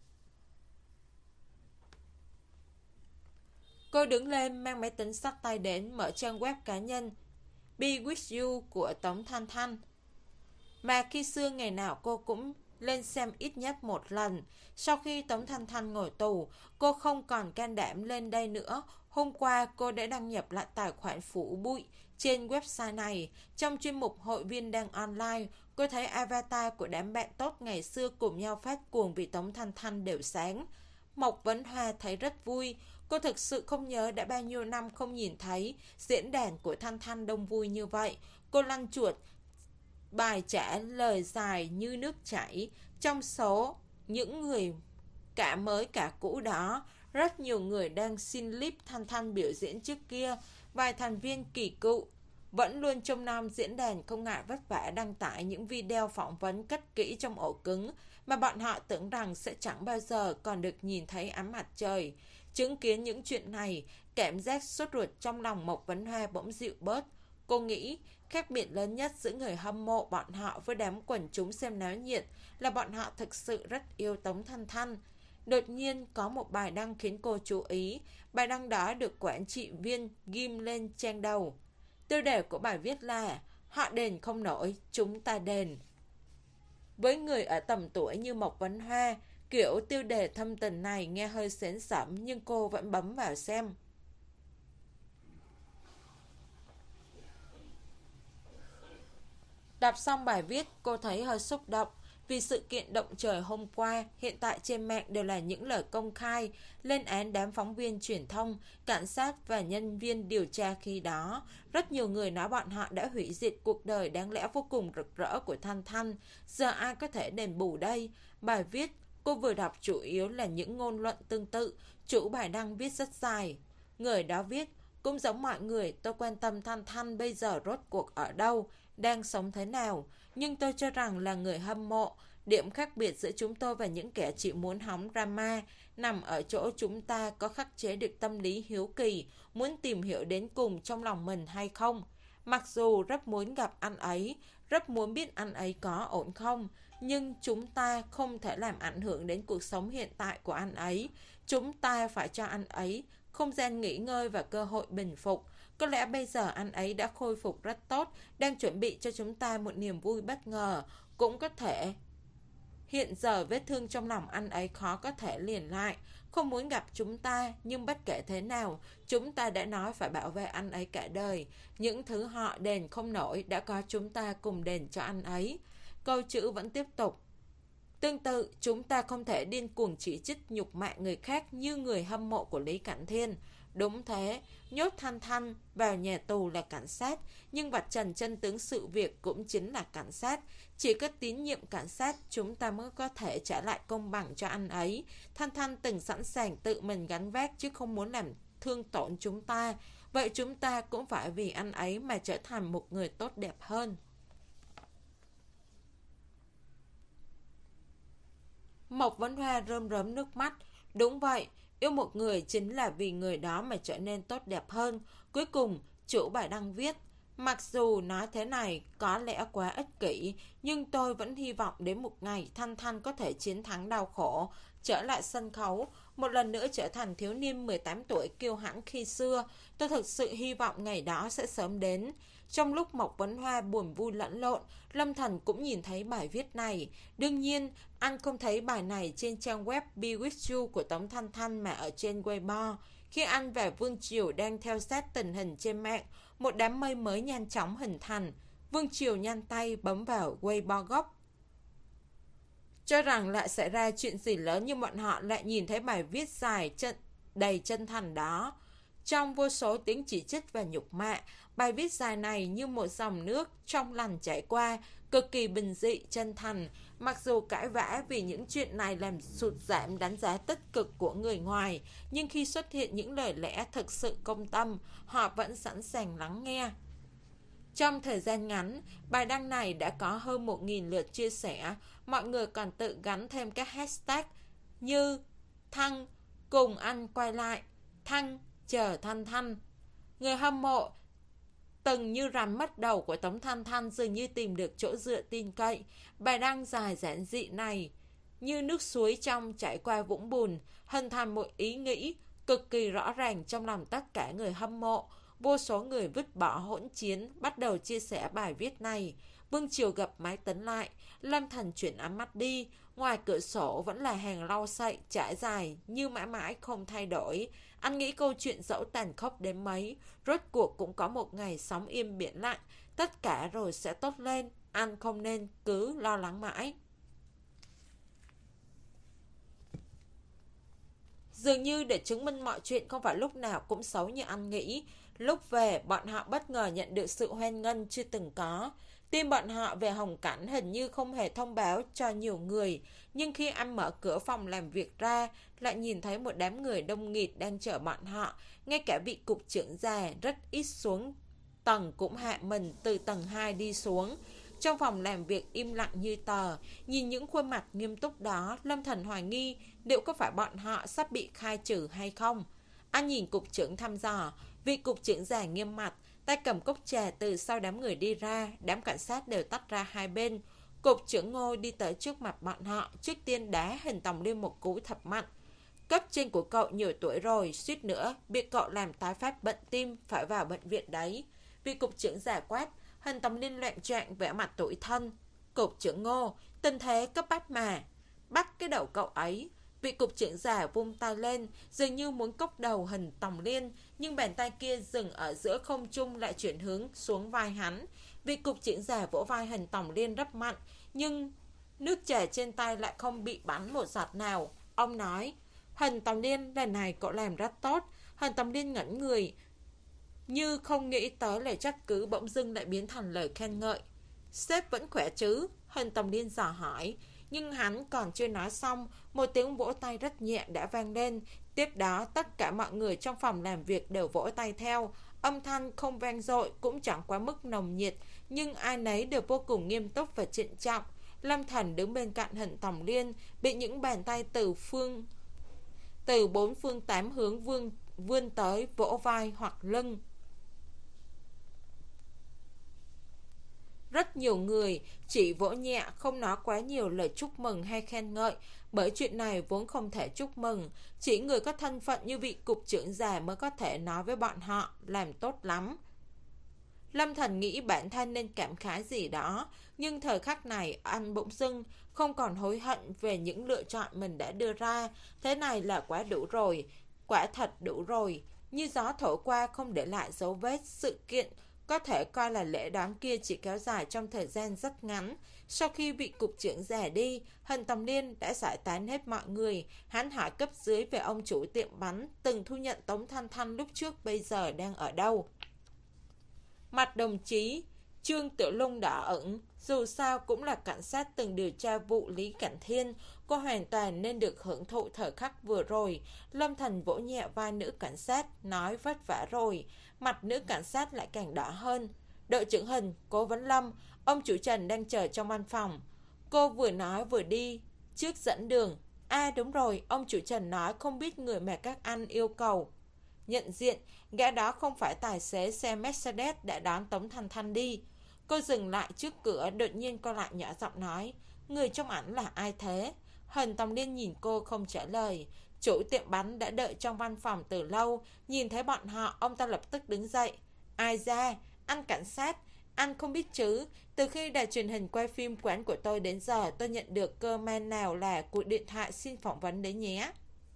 Cô đứng lên mang máy tính xách tay đến mở trang web cá nhân Be With You của Tống Thanh Thanh. Mà khi xưa ngày nào cô cũng lên xem ít nhất một lần. Sau khi Tống Thanh Thanh ngồi tù, cô không còn can đảm lên đây nữa. Hôm qua cô đã đăng nhập lại tài khoản phủ bụi trên website này. Trong chuyên mục hội viên đang online, cô thấy avatar của đám bạn tốt ngày xưa cùng nhau phát cuồng vì Tống Thanh Thanh đều sáng. Mộc Vấn Hoa thấy rất vui. Cô thực sự không nhớ đã bao nhiêu năm không nhìn thấy diễn đàn của Thanh Thanh đông vui như vậy. Cô lăn chuột bài trả lời dài như nước chảy. Trong số những người cả mới cả cũ đó, rất nhiều người đang xin clip Thanh Thanh biểu diễn trước kia. Vài thành viên kỳ cựu vẫn luôn trông nom diễn đàn không ngại vất vả đăng tải những video phỏng vấn cất kỹ trong ổ cứng mà bọn họ tưởng rằng sẽ chẳng bao giờ còn được nhìn thấy ánh mặt trời. Chứng kiến những chuyện này, cảm giác sốt ruột trong lòng Mộc Vấn Hoa bỗng dịu bớt. Cô nghĩ khác biệt lớn nhất giữa người hâm mộ bọn họ với đám quần chúng xem náo nhiệt là bọn họ thực sự rất yêu Tống Thanh Thanh. Đột nhiên có một bài đăng khiến cô chú ý. Bài đăng đó được quản trị viên ghim lên trang đầu. Tiêu đề của bài viết là họ đền không nổi, chúng ta đền. Với người ở tầm tuổi như Mộc Vấn Hoa, kiểu tiêu đề thâm tình này nghe hơi xến xẩm nhưng cô vẫn bấm vào xem. Đọc xong bài viết, cô thấy hơi xúc động. Vì sự kiện động trời hôm qua, hiện tại trên mạng đều là những lời công khai, lên án đám phóng viên truyền thông, cảnh sát và nhân viên điều tra khi đó. Rất nhiều người nói bọn họ đã hủy diệt cuộc đời đáng lẽ vô cùng rực rỡ của Thanh Thanh. Giờ ai có thể đền bù đây? Bài viết cô vừa đọc chủ yếu là những ngôn luận tương tự. Chủ bài đăng viết rất dài. Người đó viết, cũng giống mọi người, tôi quan tâm Thanh Thanh bây giờ rốt cuộc ở đâu, đang sống thế nào. Nhưng tôi cho rằng là người hâm mộ. Điểm khác biệt giữa chúng tôi và những kẻ chỉ muốn hóng drama nằm ở chỗ chúng ta có khắc chế được tâm lý hiếu kỳ, muốn tìm hiểu đến cùng trong lòng mình hay không. Mặc dù rất muốn gặp anh ấy, rất muốn biết anh ấy có ổn không, nhưng chúng ta không thể làm ảnh hưởng đến cuộc sống hiện tại của anh ấy. Chúng ta phải cho anh ấy không gian nghỉ ngơi và cơ hội bình phục. Có lẽ bây giờ anh ấy đã khôi phục rất tốt, đang chuẩn bị cho chúng ta một niềm vui bất ngờ. Cũng có thể hiện giờ vết thương trong lòng anh ấy khó có thể liền lại, không muốn gặp chúng ta, nhưng bất kể thế nào, chúng ta đã nói phải bảo vệ anh ấy cả đời. Những thứ họ đền không nổi đã có chúng ta cùng đền cho anh ấy. Câu chữ vẫn tiếp tục. Tương tự, chúng ta không thể điên cuồng chỉ trích nhục mạ người khác như người hâm mộ của Lý Cảnh Thiên. Đúng thế, nhốt Thanh Thanh vào nhà tù là cảnh sát, nhưng vạch trần chân tướng sự việc cũng chính là cảnh sát. Chỉ có tín nhiệm cảnh sát, chúng ta mới có thể trả lại công bằng cho anh ấy. Thanh Thanh từng sẵn sàng tự mình gánh vác chứ không muốn làm thương tổn chúng ta. Vậy chúng ta cũng phải vì anh ấy mà trở thành một người tốt đẹp hơn. Mộc Vấn Hoa rơm rớm nước mắt. Đúng vậy, yêu một người chính là vì người đó mà trở nên tốt đẹp hơn. Cuối cùng, chủ bài đăng viết, mặc dù nói thế này có lẽ quá ích kỷ, nhưng tôi vẫn hy vọng đến một ngày Thanh Thanh có thể chiến thắng đau khổ, trở lại sân khấu, một lần nữa trở thành thiếu niên mười tám tuổi kiêu hãnh khi xưa. Tôi thực sự hy vọng ngày đó sẽ sớm đến. Trong lúc Mộc Vấn Hoa buồn vui lẫn lộn, Lâm Thần cũng nhìn thấy bài viết này. Đương nhiên, anh không thấy bài này trên trang web Be With You của Tống Thanh Thanh mà ở trên Weibo. Khi anh và Vương Triều đang theo sát tình hình trên mạng, một đám mây mới nhanh chóng hình thành. Vương Triều nhanh tay bấm vào Weibo gốc. Cho rằng lại xảy ra chuyện gì lớn, nhưng bọn họ lại nhìn thấy bài viết dài chân, đầy chân thành đó. Trong vô số tiếng chỉ trích và nhục mạ, bài viết dài này như một dòng nước trong lành chảy qua, cực kỳ bình dị, chân thành. Mặc dù cãi vã vì những chuyện này làm sụt giảm đánh giá tích cực của người ngoài, nhưng khi xuất hiện những lời lẽ thực sự công tâm, họ vẫn sẵn sàng lắng nghe. Trong thời gian ngắn, bài đăng này đã có hơn một nghìn lượt chia sẻ. Mọi người còn tự gắn thêm các hashtag như Thăng cùng anh quay lại, Thăng chờ Thanh Thanh. Người hâm mộ từng như rắn mất đầu của Tống Thanh Thanh dường như tìm được chỗ dựa tin cậy. Bài đăng dài giản dị này như nước suối trong chảy qua vũng bùn, hình thành một ý nghĩ cực kỳ rõ ràng trong lòng tất cả người hâm mộ. Vô số người vứt bỏ hỗn chiến, bắt đầu chia sẻ bài viết này. Vương Triều gập máy tính lại, Lâm Thần chuyển ánh mắt đi. Ngoài cửa sổ vẫn là hàng lau sậy trải dài như mãi mãi không thay đổi. Anh nghĩ câu chuyện dẫu tàn khốc đến mấy, rốt cuộc cũng có một ngày sóng im biển lặng. Tất cả rồi sẽ tốt lên. Anh không nên cứ lo lắng mãi. Dường như để chứng minh mọi chuyện không phải lúc nào cũng xấu như anh nghĩ. Lúc về, bọn họ bất ngờ nhận được sự hoan nghênh chưa từng có. Tin bọn họ về Hồng Cảnh hình như không hề thông báo cho nhiều người. Nhưng khi anh mở cửa phòng làm việc ra, lại nhìn thấy một đám người đông nghịt đang chờ bọn họ. Ngay cả vị cục trưởng già rất ít xuống tầng cũng hạ mình từ tầng hai đi xuống. Trong phòng làm việc im lặng như tờ. Nhìn những khuôn mặt nghiêm túc đó, Lâm Thần hoài nghi liệu có phải bọn họ sắp bị khai trừ hay không. Anh nhìn cục trưởng thăm dò. Vị cục trưởng già nghiêm mặt, tay cầm cốc trà từ sau đám người đi ra. Đám cảnh sát đều tách ra hai bên. Cục trưởng Ngô đi tới trước mặt bọn họ, trước tiên đá hình Tòng Liên một cú thật mạnh. Cấp trên của cậu nhiều tuổi rồi, suýt nữa bị cậu làm tái phát bệnh tim, phải vào bệnh viện đấy. Vị cục trưởng già quát. Hình Tòng Liên loạn choạng vẻ mặt tủi thân. Cục trưởng Ngô, tình thế cấp bách mà. Bắt cái đầu cậu ấy. Vị cục trưởng già vung tay lên, dường như muốn cốc đầu Hình Tòng Liên, nhưng bàn tay kia dừng ở giữa không trung lại chuyển hướng xuống vai hắn. Vị cục trưởng già vỗ vai Hình Tòng Liên rất mạnh, nhưng nước chảy trên tay lại không bị bắn một giọt nào. Ông nói, Hình Tòng Liên, lần này cậu làm rất tốt. Hình Tòng Liên ngẩn người, như không nghĩ tới lời trách cứ bỗng dưng lại biến thành lời khen ngợi. Sếp vẫn khỏe chứ? Hình Tòng Liên dò hỏi. Nhưng hắn còn chưa nói xong, một tiếng vỗ tay rất nhẹ đã vang lên. Tiếp đó tất cả mọi người trong phòng làm việc đều vỗ tay theo. Âm thanh không vang dội, cũng chẳng quá mức nồng nhiệt, nhưng ai nấy đều vô cùng nghiêm túc và trịnh trọng. Lâm Thần đứng bên cạnh Hình Tòng Liên, bị những bàn tay từ phương từ bốn phương tám hướng vươn vươn tới vỗ vai hoặc lưng. Rất nhiều người chỉ vỗ nhẹ, không nói quá nhiều lời chúc mừng hay khen ngợi, bởi chuyện này vốn không thể chúc mừng. Chỉ người có thân phận như vị cục trưởng già mới có thể nói với bọn họ, làm tốt lắm. Lâm Thần nghĩ bản thân nên cảm khái gì đó, nhưng thời khắc này anh bỗng dưng không còn hối hận về những lựa chọn mình đã đưa ra. Thế này là quá đủ rồi, quả thật đủ rồi. Như gió thổi qua không để lại dấu vết. Sự kiện có thể coi là lễ đón kia chỉ kéo dài trong thời gian rất ngắn. Sau khi vị cục trưởng già đi, Hình Tòng Liên đã giải tán hết mọi người. Hắn hỏi cấp dưới về ông chủ tiệm bánh từng thu nhận Tống Thanh Thanh lúc trước bây giờ đang ở đâu. Mặt đồng chí Trương Tiểu Lung đỏ ửng. Dù sao cũng là cảnh sát từng điều tra vụ Lý Cảnh Thiên, cô hoàn toàn nên được hưởng thụ thời khắc vừa rồi. Lâm Thần vỗ nhẹ vai nữ cảnh sát, nói vất vả rồi. Mặt nữ cảnh sát lại càng đỏ hơn. Đội trưởng Hình, cố vấn Lâm, ông chủ Trần đang chờ trong văn phòng. Cô vừa nói vừa đi trước dẫn đường. À đúng rồi, ông chủ Trần nói không biết người mà các anh yêu cầu nhận diện, gã đó không phải tài xế xe Mercedes đã đón Tống Thanh Thanh đi. Cô dừng lại trước cửa, đột nhiên cô lại nhỏ giọng nói, người trong ảnh là ai thế? Hình Tòng Liên nhìn cô không trả lời. Chủ tiệm bánh đã đợi trong văn phòng từ lâu, nhìn thấy bọn họ, ông ta lập tức đứng dậy. Ai ra? Anh cảnh sát, anh không biết chứ, từ khi đài truyền hình quay phim quán của tôi đến giờ tôi nhận được cơ man nào là cuộc điện thoại xin phỏng vấn đấy nhé.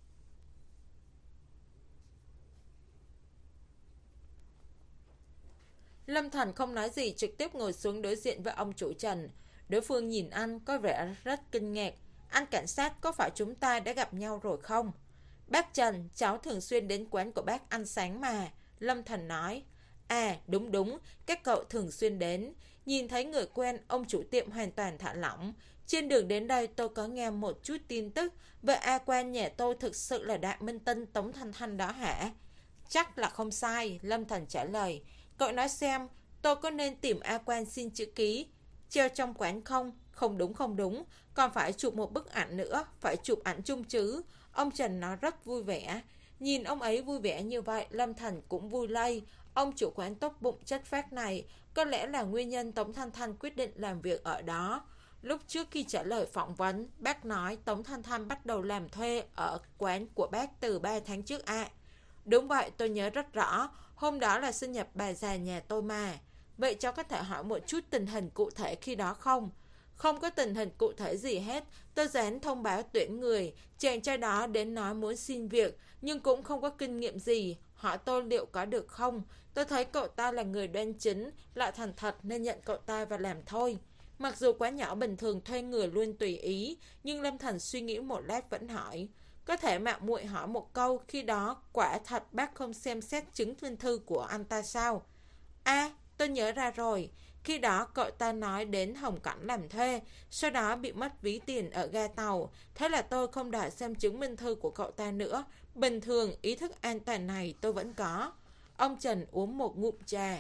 Lâm Thành không nói gì, trực tiếp ngồi xuống đối diện với ông chủ Trần. Đối phương nhìn anh có vẻ rất kinh ngạc. Anh cảnh sát, có phải chúng ta đã gặp nhau rồi không? Bác Trần, cháu thường xuyên đến quán của bác ăn sáng mà. Lâm Thành nói. À đúng đúng, các cậu thường xuyên đến. Nhìn thấy người quen, ông chủ tiệm hoàn toàn thả lỏng. Trên đường đến đây tôi có nghe một chút tin tức về A Quan nhà tôi thực sự là đại minh tinh Tống Thanh Thanh đó hả? Chắc là không sai, Lâm Thành trả lời. Cậu nói xem, tôi có nên tìm A Quan xin chữ ký treo trong quán không? Không đúng không đúng, còn phải chụp một bức ảnh nữa, phải chụp ảnh chung chứ. Ông Trần nói rất vui vẻ. Nhìn ông ấy vui vẻ như vậy, Lâm Thành cũng vui lây. Ông chủ quán tốt bụng chất phác này có lẽ là nguyên nhân Tống Thanh Thanh quyết định làm việc ở đó. Lúc trước khi trả lời phỏng vấn, bác nói Tống Thanh Thanh bắt đầu làm thuê ở quán của bác từ ba tháng trước ạ. À. Đúng vậy, tôi nhớ rất rõ, hôm đó là sinh nhật bà già nhà tôi mà. Vậy cháu có thể hỏi một chút tình hình cụ thể khi đó không? Không có tình hình cụ thể gì hết. Tôi dán thông báo tuyển người. Chàng trai đó đến nói muốn xin việc, nhưng cũng không có kinh nghiệm gì. Hỏi tôi liệu có được không? Tôi thấy cậu ta là người đoan chính, lại thành thật nên nhận cậu ta và làm thôi. Mặc dù quá nhỏ bình thường thuê người luôn tùy ý, nhưng Lâm Thành suy nghĩ một lát vẫn hỏi. Có thể mạo muội hỏi một câu, khi đó quả thật bác không xem xét chứng minh thư của anh ta sao? À, tôi nhớ ra rồi. Khi đó cậu ta nói đến Hồng Cảnh làm thuê, sau đó bị mất ví tiền ở ga tàu. Thế là tôi không đòi xem chứng minh thư của cậu ta nữa. Bình thường ý thức an toàn này tôi vẫn có. Ông Trần uống một ngụm trà.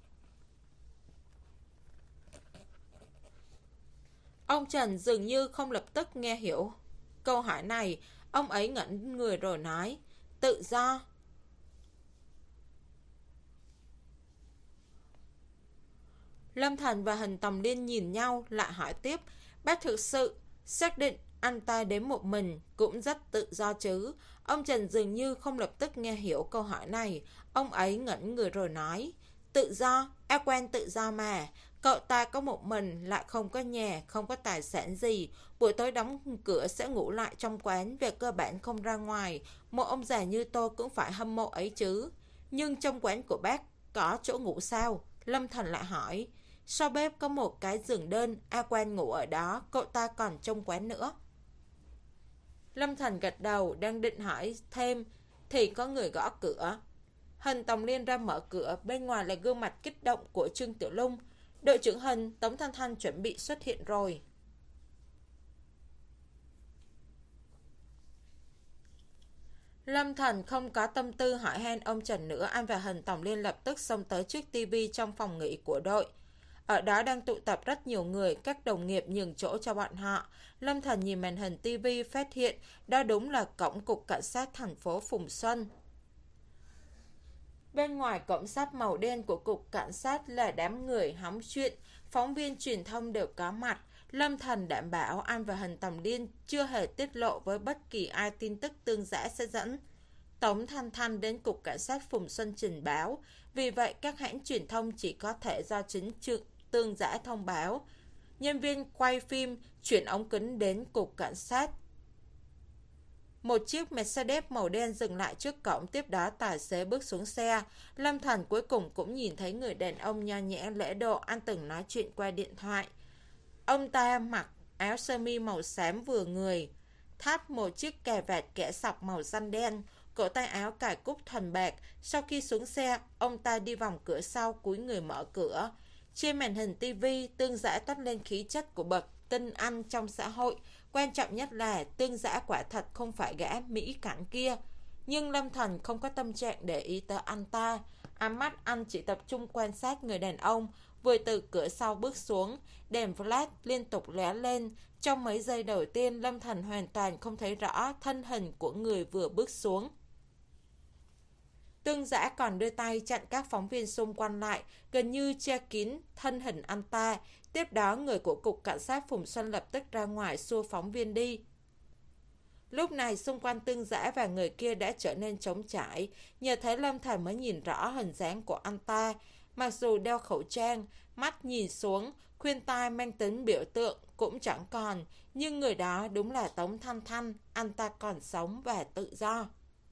Ông Trần dường như không lập tức nghe hiểu câu hỏi này. Ông ấy ngẩn người rồi nói. Tự do. Lâm Thành và Hình Tòng Liên nhìn nhau lại hỏi tiếp. Bác thực sự xác định anh ta đến một mình cũng rất tự do chứ? Ông Trần dường như không lập tức nghe hiểu câu hỏi này. Ông ấy ngẩn người rồi nói. Tự do? A Quan tự do mà. Cậu ta có một mình, lại không có nhà, không có tài sản gì. Buổi tối đóng cửa sẽ ngủ lại trong quán, về cơ bản không ra ngoài. Một ông già như tôi cũng phải hâm mộ ấy chứ. Nhưng trong quán của bác có chỗ ngủ sao? Lâm Thành lại hỏi. Sau bếp có một cái giường đơn, A Quan ngủ ở đó, cậu ta còn trong quán nữa. Lâm Thành gật đầu, đang định hỏi thêm, thì có người gõ cửa. Hình Tòng Liên ra mở cửa, bên ngoài là gương mặt kích động của Trương Tiểu Lung. Đội trưởng Hình, Tống Thanh Thanh chuẩn bị xuất hiện rồi. Lâm Thành không có tâm tư hỏi han ông Trần nữa, anh và Hình Tòng Liên lập tức xông tới trước tivi trong phòng nghỉ của đội. Ở đó đang tụ tập rất nhiều người, các đồng nghiệp nhường chỗ cho bọn họ. Lâm Thành nhìn màn hình tivi phát hiện đó đúng là cổng cục cảnh sát thành phố Phùng Xuân. Bên ngoài cổng sắt màu đen của cục cảnh sát là đám người hóng chuyện, phóng viên truyền thông đều có mặt. Lâm Thành đảm bảo anh và Hình Tòng Liên chưa hề tiết lộ với bất kỳ ai tin tức Tương Giã sẽ dẫn Tống Thanh Thanh đến cục cảnh sát Phùng Xuân trình báo. Vì vậy các hãng truyền thông chỉ có thể do chính Tương Giã thông báo. Nhân viên quay phim chuyển ống kính đến cục cảnh sát. Một chiếc Mercedes màu đen dừng lại trước cổng, tiếp đó tài xế bước xuống xe. Lâm Thành cuối cùng cũng nhìn thấy người đàn ông nho nhã lễ độ anh từng nói chuyện qua điện thoại. Ông ta mặc áo sơ mi màu xám vừa người, thắt một chiếc cà vạt kẻ sọc màu xanh đen, cổ tay áo cài cúc thần bạc. Sau khi xuống xe, ông ta đi vòng cửa sau, cúi người mở cửa. Trên màn hình tivi, Tương Giã toát lên khí chất của bậc tinh anh trong xã hội. Quan trọng nhất là Tương Giã quả thật không phải gã Mỹ cảnh kia. Nhưng Lâm Thành không có tâm trạng để ý tới anh ta. Ánh mắt anh chỉ tập trung quan sát người đàn ông vừa từ cửa sau bước xuống. Đèn flash liên tục lóe lên. Trong mấy giây đầu tiên, Lâm Thành hoàn toàn không thấy rõ thân hình của người vừa bước xuống. Tương Giã còn đưa tay chặn các phóng viên xung quanh lại, gần như che kín thân hình anh ta. Tiếp đó, người của cục cảnh sát Phùng Xuân lập tức ra ngoài xua phóng viên đi. Lúc này, xung quanh Tương Giã và người kia đã trở nên trống trải. Nhờ thế Lâm Thành mới nhìn rõ hình dáng của anh ta. Mặc dù đeo khẩu trang, mắt nhìn xuống, khuyên tai mang tính biểu tượng cũng chẳng còn, nhưng người đó đúng là Tống Thanh Thanh, anh ta còn sống và tự do.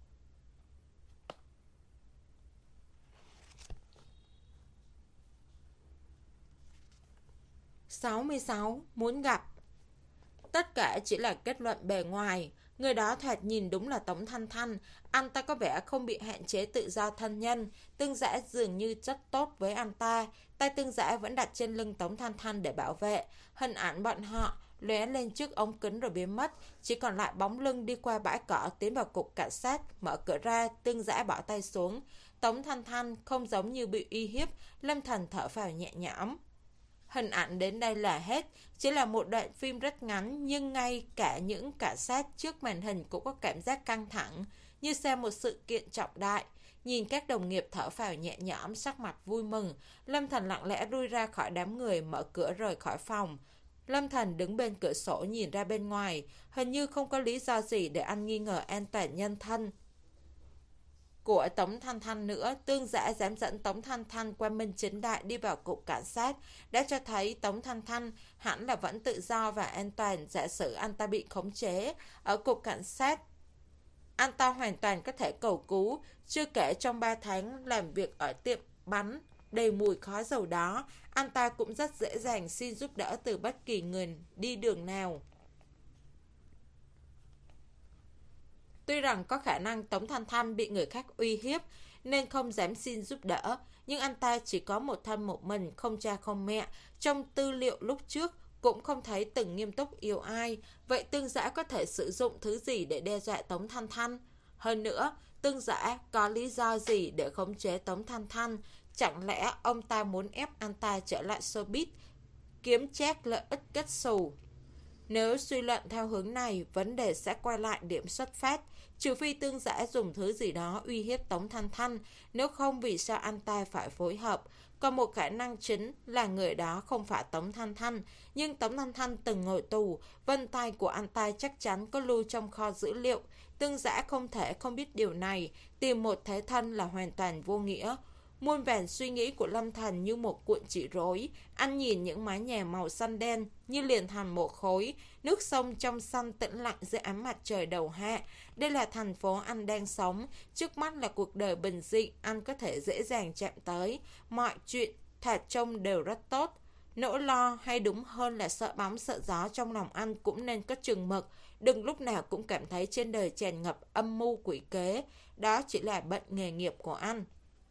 sáu mươi sáu. Muốn gặp. Tất cả chỉ là kết luận bề ngoài. Người đó thoạt nhìn đúng là Tống Thanh Thanh. Anh ta có vẻ không bị hạn chế tự do thân nhân. Tương Giã dường như rất tốt với anh ta. Tay Tương Giã vẫn đặt trên lưng Tống Thanh Thanh để bảo vệ. Hình ảnh bọn họ lóe lên trước ống kính rồi biến mất. Chỉ còn lại bóng lưng đi qua bãi cỏ tiến vào cục cảnh sát. Mở cửa ra, Tương Giã bỏ tay xuống. Tống Thanh Thanh không giống như bị uy hiếp. Lâm Thần thở phào nhẹ nhõm. Hình ảnh đến đây là hết, chỉ là một đoạn phim rất ngắn, nhưng ngay cả những cảnh sát trước màn hình cũng có cảm giác căng thẳng, như xem một sự kiện trọng đại. Nhìn các đồng nghiệp thở phào nhẹ nhõm, sắc mặt vui mừng, Lâm Thần lặng lẽ lui ra khỏi đám người, mở cửa rời khỏi phòng. Lâm Thần đứng bên cửa sổ nhìn ra bên ngoài, hình như không có lý do gì để anh nghi ngờ an toàn nhân thân của Tống Thanh Thanh nữa. Tương Giã dám dẫn Tống Thanh Thanh qua Minh Chính Đại đi vào cục cảnh sát đã cho thấy Tống Thanh Thanh hẳn là vẫn tự do và an toàn. Giả sử anh ta bị khống chế ở cục cảnh sát, anh ta hoàn toàn có thể cầu cứu. Chưa kể trong ba tháng làm việc ở tiệm bánh đầy mùi khói dầu đó, anh ta cũng rất dễ dàng xin giúp đỡ từ bất kỳ người đi đường nào. Tuy rằng có khả năng Tống Thanh Thanh bị người khác uy hiếp nên không dám xin giúp đỡ, nhưng anh ta chỉ có một thân một mình, không cha không mẹ. Trong tư liệu lúc trước cũng không thấy từng nghiêm túc yêu ai. Vậy Tương Giã có thể sử dụng thứ gì để đe dọa Tống Thanh Thanh? Hơn nữa, Tương Giã có lý do gì để khống chế Tống Thanh Thanh? Chẳng lẽ ông ta muốn ép anh ta trở lại showbiz, kiếm chác lợi ích kết xù? Nếu suy luận theo hướng này, vấn đề sẽ quay lại điểm xuất phát. Trừ phi Tương Giã dùng thứ gì đó uy hiếp Tống Thanh Thanh, nếu không vì sao anh ta phải phối hợp. Còn một khả năng chính là người đó không phải Tống Thanh Thanh, nhưng Tống Thanh Thanh từng ngồi tù, vân tay của anh ta chắc chắn có lưu trong kho dữ liệu. Tương Giã không thể không biết điều này, tìm một thế thân là hoàn toàn vô nghĩa. Muôn vàn suy nghĩ của Lâm Thần như một cuộn chỉ rối. Anh nhìn những mái nhà màu xanh đen như liền thành một khối, nước sông trong xanh tĩnh lặng dưới ánh mặt trời đầu hạ. Đây là thành phố anh đang sống, trước mắt là cuộc đời bình dị anh có thể dễ dàng chạm tới. Mọi chuyện thoạt trông đều rất tốt. Nỗi lo, hay đúng hơn là sợ bóng sợ gió trong lòng anh cũng nên có chừng mực. Đừng lúc nào cũng cảm thấy trên đời tràn ngập âm mưu quỷ kế. Đó chỉ là bệnh nghề nghiệp của anh.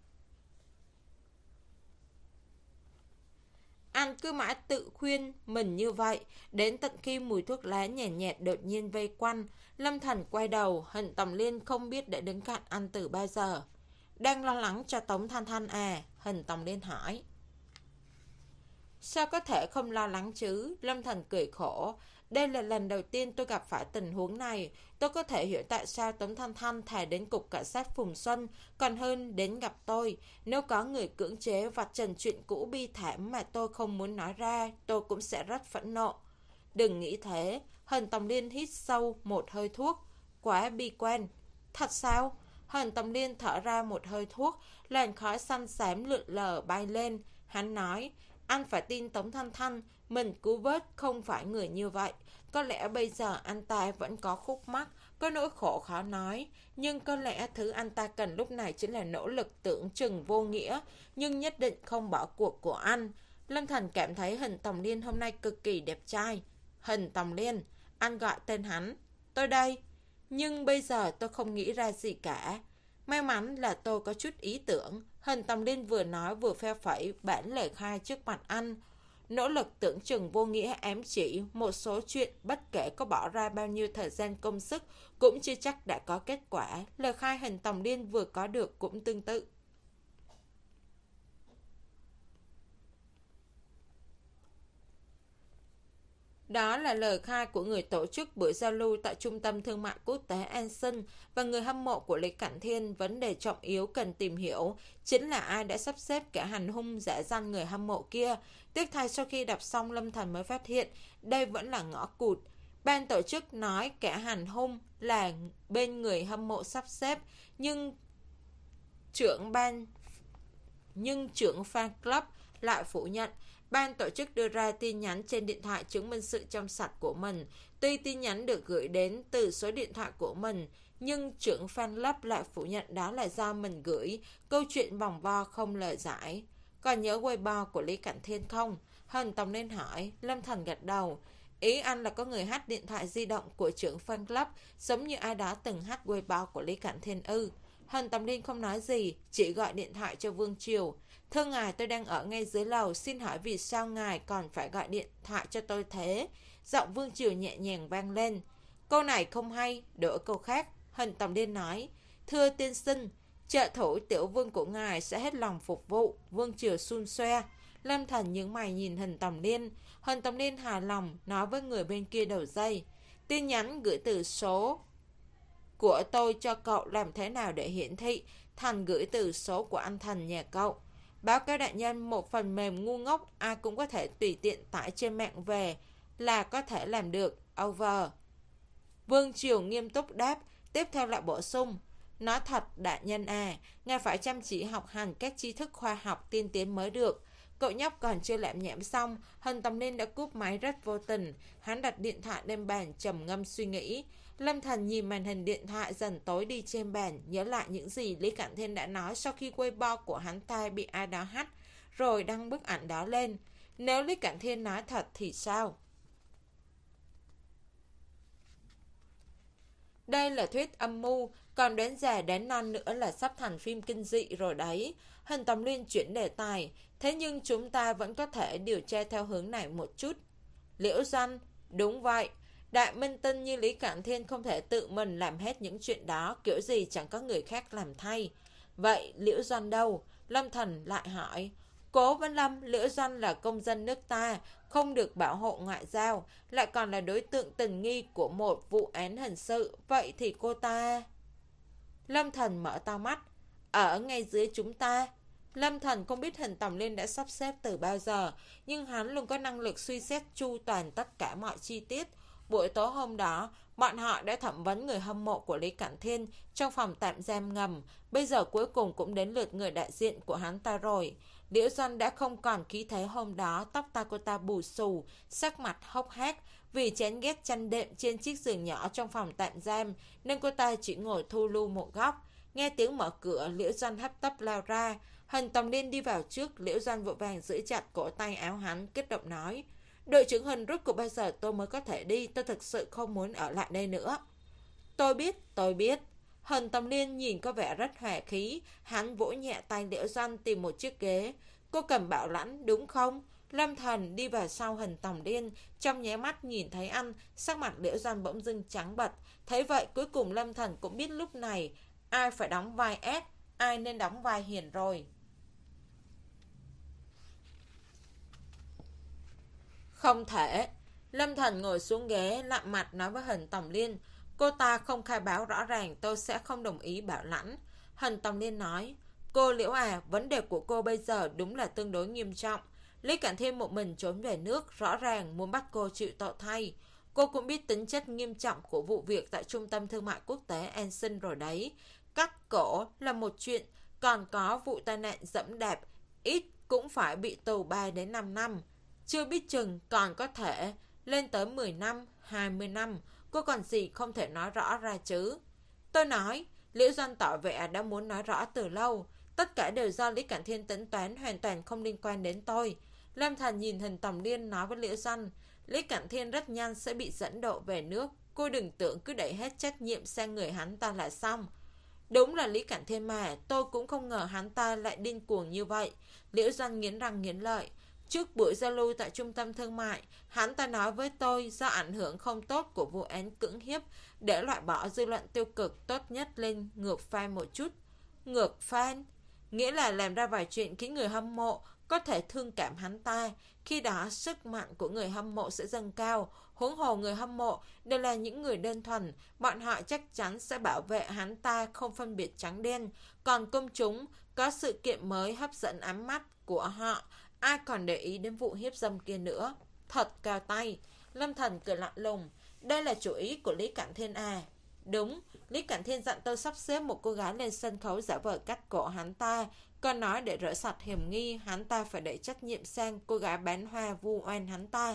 Anh cứ mãi tự khuyên mình như vậy, đến tận khi mùi thuốc lá nhẹ nhạt đột nhiên vây quanh. Lâm Thần quay đầu, Hình Tầm Liên không biết đã đứng cạnh anh từ bao giờ. Đang lo lắng cho Tống Thanh Thanh à? Hình Tầm Liên hỏi. Sao có thể không lo lắng chứ? Lâm Thần cười khổ. Đây là lần đầu tiên tôi gặp phải tình huống này. Tôi có thể hiểu tại sao Tống Thanh Thanh thà đến cục cảnh sát Phùng Xuân còn hơn đến gặp tôi. Nếu có người cưỡng chế vạch trần chuyện cũ bi thảm mà tôi không muốn nói ra, tôi cũng sẽ rất phẫn nộ. Đừng nghĩ thế. Hình Tầm Liên hít sâu một hơi thuốc. Quá bi quan. Thật sao? Hình Tầm Liên thở ra một hơi thuốc, làn khói xanh xám lượn lờ bay lên. Hắn nói, anh phải tin Tống Thanh Thanh, mình cứu vớt không phải người như vậy. Có lẽ bây giờ anh ta vẫn có khúc mắc, có nỗi khổ khó nói. Nhưng có lẽ thứ anh ta cần lúc này chính là nỗ lực tưởng chừng vô nghĩa, nhưng nhất định không bỏ cuộc của anh. Lâm Thần cảm thấy Hình Tầm Liên hôm nay cực kỳ đẹp trai. Hình Tầm Liên, anh gọi tên hắn. Tôi đây. Nhưng bây giờ tôi không nghĩ ra gì cả. May mắn là tôi có chút ý tưởng. Hình Tầm Liên vừa nói vừa phe phẩy bản lời khai trước mặt anh. Nỗ lực tưởng chừng vô nghĩa ám chỉ một số chuyện bất kể có bỏ ra bao nhiêu thời gian công sức cũng chưa chắc đã có kết quả. Lời khai Hình Tầm Liên vừa có được cũng tương tự. Đó là lời khai của người tổ chức buổi giao lưu tại Trung tâm Thương mại Quốc tế An Sinh và người hâm mộ của Lý Cảnh Thiên. Vấn đề trọng yếu cần tìm hiểu chính là ai đã sắp xếp kẻ hành hung giả danh người hâm mộ kia. Tiếc thay sau khi đọc xong, Lâm Thần mới phát hiện đây vẫn là ngõ cụt. Ban tổ chức nói kẻ hành hung là bên người hâm mộ sắp xếp, nhưng trưởng ban nhưng trưởng fan club lại phủ nhận. Ban tổ chức đưa ra tin nhắn trên điện thoại chứng minh sự trong sạch của mình. Tuy tin nhắn được gửi đến từ số điện thoại của mình, nhưng trưởng fan club lại phủ nhận đó là do mình gửi. Câu chuyện vòng vo không lời giải. Còn nhớ Weibo của Lý Cảnh Thiên không? Hân Tòng nên hỏi. Lâm Thành gật đầu. Ý anh là có người hack điện thoại di động của trưởng fan club, giống như ai đó từng hack Weibo của Lý Cảnh Thiên ư? Hân Tòng Liên không nói gì, chỉ gọi điện thoại cho Vương Triều. Thưa ngài, tôi đang ở ngay dưới lầu, xin hỏi vì sao ngài còn phải gọi điện thoại cho tôi thế? Giọng Vương Triều nhẹ nhàng vang lên. Câu này không hay, đổi câu khác. Hân Tòng Liên nói. Thưa tiên sinh, trợ thủ tiểu vương của ngài sẽ hết lòng phục vụ. Vương Triều xun xoe. Lâm Thần nhướng mày nhìn Hân Tòng Liên. Hân Tòng Liên hài lòng nói với người bên kia đầu dây. Tin nhắn gửi từ số của tôi cho cậu làm thế nào để hiển thị thành gửi từ số của anh Thành nhà cậu. Báo cáo đại nhân, một phần mềm ngu ngốc ai cũng có thể tùy tiện tải trên mạng về là có thể làm được. Over. Vương Triều nghiêm túc đáp, tiếp theo lại bổ sung. Nói thật đại nhân à, ngài phải chăm chỉ học hành các tri thức khoa học tiên tiến mới được. Cậu nhóc còn chưa làm nhảm xong, Hân Tòng Liên đã cúp máy rất vô tình. Hắn đặt điện thoại lên bàn trầm ngâm suy nghĩ. Lâm Thần nhìn màn hình điện thoại dần tối đi trên bàn, nhớ lại những gì Lý Cảnh Thiên đã nói sau khi Weibo của hắn ta bị ai đó hack, rồi đăng bức ảnh đó lên. Nếu Lý Cảnh Thiên nói thật thì sao? Đây là thuyết âm mưu, còn đến già đến non nữa là sắp thành phim kinh dị rồi đấy. Hân Tòng Liên chuyển đề tài, thế nhưng chúng ta vẫn có thể điều tra theo hướng này một chút. Liễu Doanh, đúng vậy. Đại minh tinh như Lý Cảnh Thiên không thể tự mình làm hết những chuyện đó, kiểu gì chẳng có người khác làm thay. Vậy Liễu Doanh đâu? Lâm Thần lại hỏi. Cố Văn Lâm, Liễu Doanh là công dân nước ta, không được bảo hộ ngoại giao, lại còn là đối tượng tình nghi của một vụ án hình sự. Vậy thì cô ta... Lâm Thần mở to mắt. Ở ngay dưới chúng ta. Lâm Thần không biết Hân Tòng Liên đã sắp xếp từ bao giờ, nhưng hắn luôn có năng lực suy xét chu toàn tất cả mọi chi tiết. Buổi tối hôm đó, bọn họ đã thẩm vấn người hâm mộ của Lý Cảnh Thiên trong phòng tạm giam ngầm. Bây giờ cuối cùng cũng đến lượt người đại diện của hắn ta rồi. Liễu Doanh đã không còn khí thế hôm đó, tóc ta cô ta bù xù, sắc mặt hốc hác. Vì chán ghét chăn đệm trên chiếc giường nhỏ trong phòng tạm giam, nên cô ta chỉ ngồi thu lu một góc. Nghe tiếng mở cửa, Liễu Doanh hấp tấp lao ra. Hân Tòng Liên đi vào trước, Liễu Doanh vội vàng giữ chặt cổ tay áo hắn, kích động nói. Đội trưởng Hân, rốt cuộc bây giờ tôi mới có thể đi, tôi thực sự không muốn ở lại đây nữa. Tôi biết, tôi biết. Hân Tòng Liên nhìn có vẻ rất hòa khí, hắn vỗ nhẹ tay Liễu Doanh tìm một chiếc ghế. Cô cầm bảo lãnh, đúng không? Lâm Thần đi vào sau Hân Tòng Liên, trong nháy mắt nhìn thấy anh, sắc mặt Liễu Doanh bỗng dưng trắng bệch. Thấy vậy cuối cùng Lâm Thần cũng biết lúc này ai phải đóng vai ác, ai nên đóng vai hiền rồi. Không thể. Lâm Thần ngồi xuống ghế, lặng mặt nói với Hân Tòng Liên. Cô ta không khai báo rõ ràng, tôi sẽ không đồng ý bảo lãnh. Hân Tòng Liên nói. Cô Liễu à, vấn đề của cô bây giờ đúng là tương đối nghiêm trọng. Lý Cảnh Thiên một mình trốn về nước, rõ ràng muốn bắt cô chịu tội thay. Cô cũng biết tính chất nghiêm trọng của vụ việc tại Trung tâm Thương mại Quốc tế An Sinh rồi đấy. Cắt cổ là một chuyện, còn có vụ tai nạn dẫm đạp, ít cũng phải bị tù ba đến năm năm. Chưa biết chừng còn có thể lên tới mười năm, hai mươi năm. Cô còn gì không thể nói rõ ra chứ? Tôi nói, Liễu Doanh tỏ vẻ đã muốn nói rõ từ lâu. Tất cả đều do Lý Cảnh Thiên tính toán, hoàn toàn không liên quan đến tôi. Lâm Thần nhìn Hân Tòng Liên nói với Liễu Doanh. Lý Cảnh Thiên rất nhanh sẽ bị dẫn độ về nước. Cô đừng tưởng cứ đẩy hết trách nhiệm sang người hắn ta là xong. Đúng là Lý Cảnh Thiên mà, tôi cũng không ngờ hắn ta lại điên cuồng như vậy. Liễu Doanh nghiến răng nghiến lợi. Trước buổi giao lưu tại trung tâm thương mại, hắn ta nói với tôi do ảnh hưởng không tốt của vụ án cưỡng hiếp, để loại bỏ dư luận tiêu cực, tốt nhất lên ngược fan một chút. Ngược fan? Nghĩa là làm ra vài chuyện khiến người hâm mộ có thể thương cảm hắn ta. Khi đó sức mạnh của người hâm mộ sẽ dâng cao. Huống hồ người hâm mộ đều là những người đơn thuần, bọn họ chắc chắn sẽ bảo vệ hắn ta không phân biệt trắng đen. Còn công chúng có sự kiện mới hấp dẫn ám mắt của họ, ai còn để ý đến vụ hiếp dâm kia nữa. Thật cao tay. Lâm Thần cười lạnh lùng. Đây là chủ ý của Lý Cảnh Thiên à? Đúng, Lý Cảnh Thiên dặn tôi sắp xếp một cô gái lên sân khấu giả vờ cắt cổ hắn ta. Con nói để rửa sạch hiểm nghi, hắn ta phải đẩy trách nhiệm sang cô gái bán hoa vu oan hắn ta.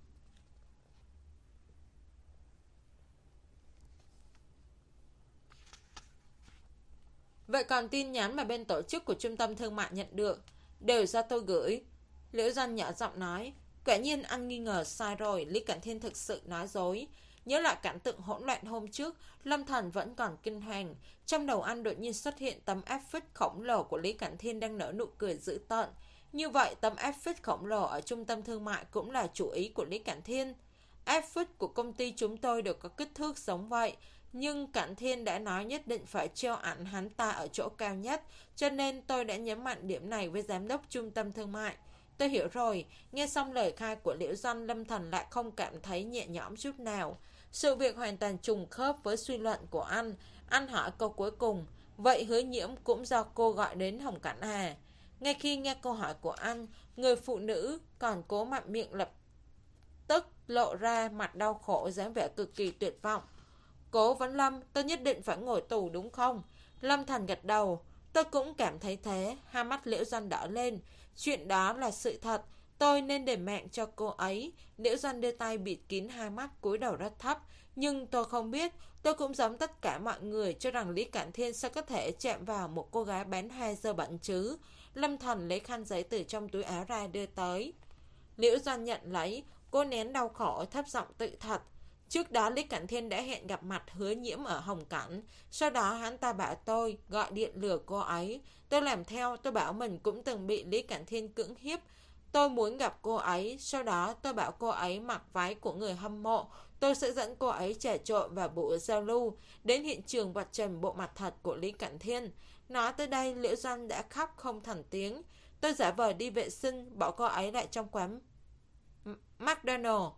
Vậy còn tin nhắn mà bên tổ chức của trung tâm thương mại nhận được đều do tôi gửi. Liễu Doanh nhỏ giọng nói. Quả nhiên anh nghi ngờ sai rồi, Lý Cẩn Thiên thực sự nói dối. Nhớ lại cảnh tượng hỗn loạn hôm trước, Lâm Thần vẫn còn kinh hoàng. Trong đầu anh đột nhiên xuất hiện tấm áp phích khổng lồ của Lý Cẩn Thiên đang nở nụ cười dữ tợn. Như vậy tấm áp phích khổng lồ ở trung tâm thương mại cũng là chủ ý của Lý Cẩn Thiên. Áp phích của công ty chúng tôi đều có kích thước giống vậy, nhưng Cẩn Thiên đã nói nhất định phải treo ảnh hắn ta ở chỗ cao nhất, cho nên tôi đã nhấn mạnh điểm này với giám đốc trung tâm thương mại. Tôi hiểu rồi. Nghe xong lời khai của Liễu Doanh, Lâm Thần lại không cảm thấy nhẹ nhõm chút nào. Sự việc hoàn toàn trùng khớp với suy luận của anh. Anh hỏi câu cuối cùng. Vậy Hứa Nhiễm cũng do cô gọi đến Hồng Cảnh à? Ngay khi nghe câu hỏi của anh, người phụ nữ còn cố mạnh miệng lập tức lộ ra mặt đau khổ, dáng vẻ cực kỳ tuyệt vọng. Cố Vấn Lâm, tôi nhất định phải ngồi tù đúng không? Lâm Thần gật đầu. Tôi cũng cảm thấy thế. Hai mắt Liễu Doanh đỏ lên. Chuyện đó là sự thật. Tôi nên để mạng cho cô ấy. Liễu Doanh đưa tay bịt kín hai mắt, cúi đầu rất thấp. Nhưng tôi không biết. Tôi cũng giống tất cả mọi người cho rằng Lý Cẩn Thiên sao có thể chạm vào một cô gái bán hoa dơ bẩn chứ. Lâm Thần lấy khăn giấy từ trong túi áo ra đưa tới. Liễu Doanh nhận lấy. Cô nén đau khổ, thấp giọng tự thật. Trước đó Lý Cẩn Thiên đã hẹn gặp mặt Hứa Nhiễm ở Hồng Cảnh. Sau đó hắn ta bảo tôi gọi điện lừa cô ấy. Tôi làm theo. Tôi bảo mình cũng từng bị Lý Cẩn Thiên cưỡng hiếp. Tôi muốn gặp cô ấy. Sau đó tôi bảo cô ấy mặc váy của người hâm mộ. Tôi sẽ dẫn cô ấy trà trộn vào buổi giao lưu. Đến hiện trường vạch trần bộ mặt thật của Lý Cẩn Thiên. Nói tới đây Liễu Doanh đã khóc không thành tiếng. Tôi giả vờ đi vệ sinh, bỏ cô ấy lại trong quán McDonald's.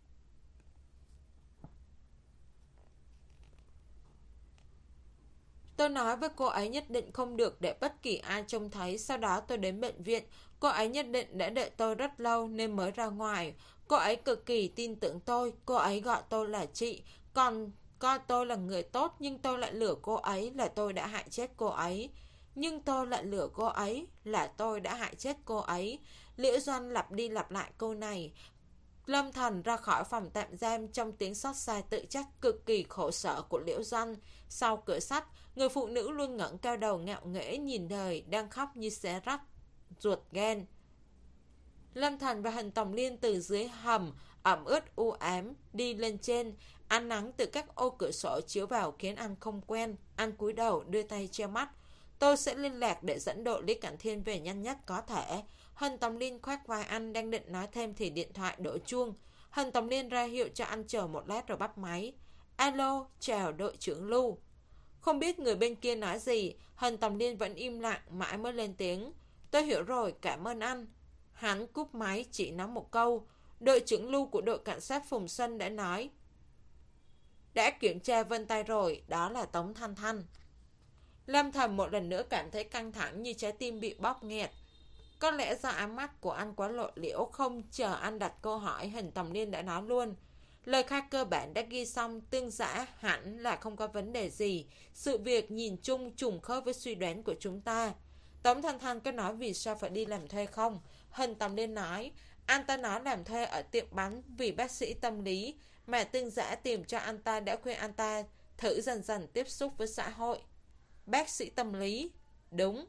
Tôi nói với cô ấy nhất định không được để bất kỳ ai trông thấy. Sau đó tôi đến bệnh viện. Cô ấy nhất định đã đợi tôi rất lâu nên mới ra ngoài. Cô ấy cực kỳ tin tưởng tôi. Cô ấy gọi tôi là chị. Còn coi tôi là người tốt. Nhưng tôi lại lừa cô ấy là tôi đã hại chết cô ấy. Nhưng tôi lại lừa cô ấy là tôi đã hại chết cô ấy. Liễu Doanh lặp đi lặp lại câu này. Lâm Thần ra khỏi phòng tạm giam trong tiếng xót xa tự trách cực kỳ khổ sở của Liễu Doanh. Sau cửa sắt, người phụ nữ luôn ngẩng cao đầu ngạo nghễ nhìn đời, đang khóc như xé rách ruột gan. Lâm Thần và Hình Tòng Liên từ dưới hầm ẩm ướt u ám đi lên trên. Ánh nắng từ các ô cửa sổ chiếu vào khiến anh không quen. Anh cúi đầu đưa tay che mắt. Tôi sẽ liên lạc để dẫn độ Lý Cẩn Thiên về nhanh nhất có thể. Hình Tòng Liên khoác vai anh đang định nói thêm thì điện thoại đổ chuông. Hình Tòng Liên ra hiệu cho anh chờ một lát rồi bắt máy. Alo, chào đội trưởng Lưu. Không biết người bên kia nói gì, Hình Tòng Liên vẫn im lặng mãi mới lên tiếng. Tôi hiểu rồi, cảm ơn anh. Hắn cúp máy chỉ nói một câu. Đội trưởng Lưu của đội cảnh sát Phùng Xuân đã nói. Đã kiểm tra vân tay rồi, đó là Tống Thanh Thanh. Lâm Thần một lần nữa cảm thấy căng thẳng như trái tim bị bóp nghẹt. Có lẽ do ánh mắt của anh quá lộ liễu, không chờ anh đặt câu hỏi, Hình Tòng Liên đã nói luôn. Lời khai cơ bản đã ghi xong, tương giã hẳn là không có vấn đề gì. Sự việc nhìn chung trùng khớp với suy đoán của chúng ta. Tống Thanh Thanh có nói vì sao phải đi làm thuê không? Hình Tòng Liên nói, anh ta nói làm thuê ở tiệm bánh vì bác sĩ tâm lý, mà tương giã tìm cho anh ta đã khuyên anh ta thử dần dần tiếp xúc với xã hội. Bác sĩ tâm lý? Đúng.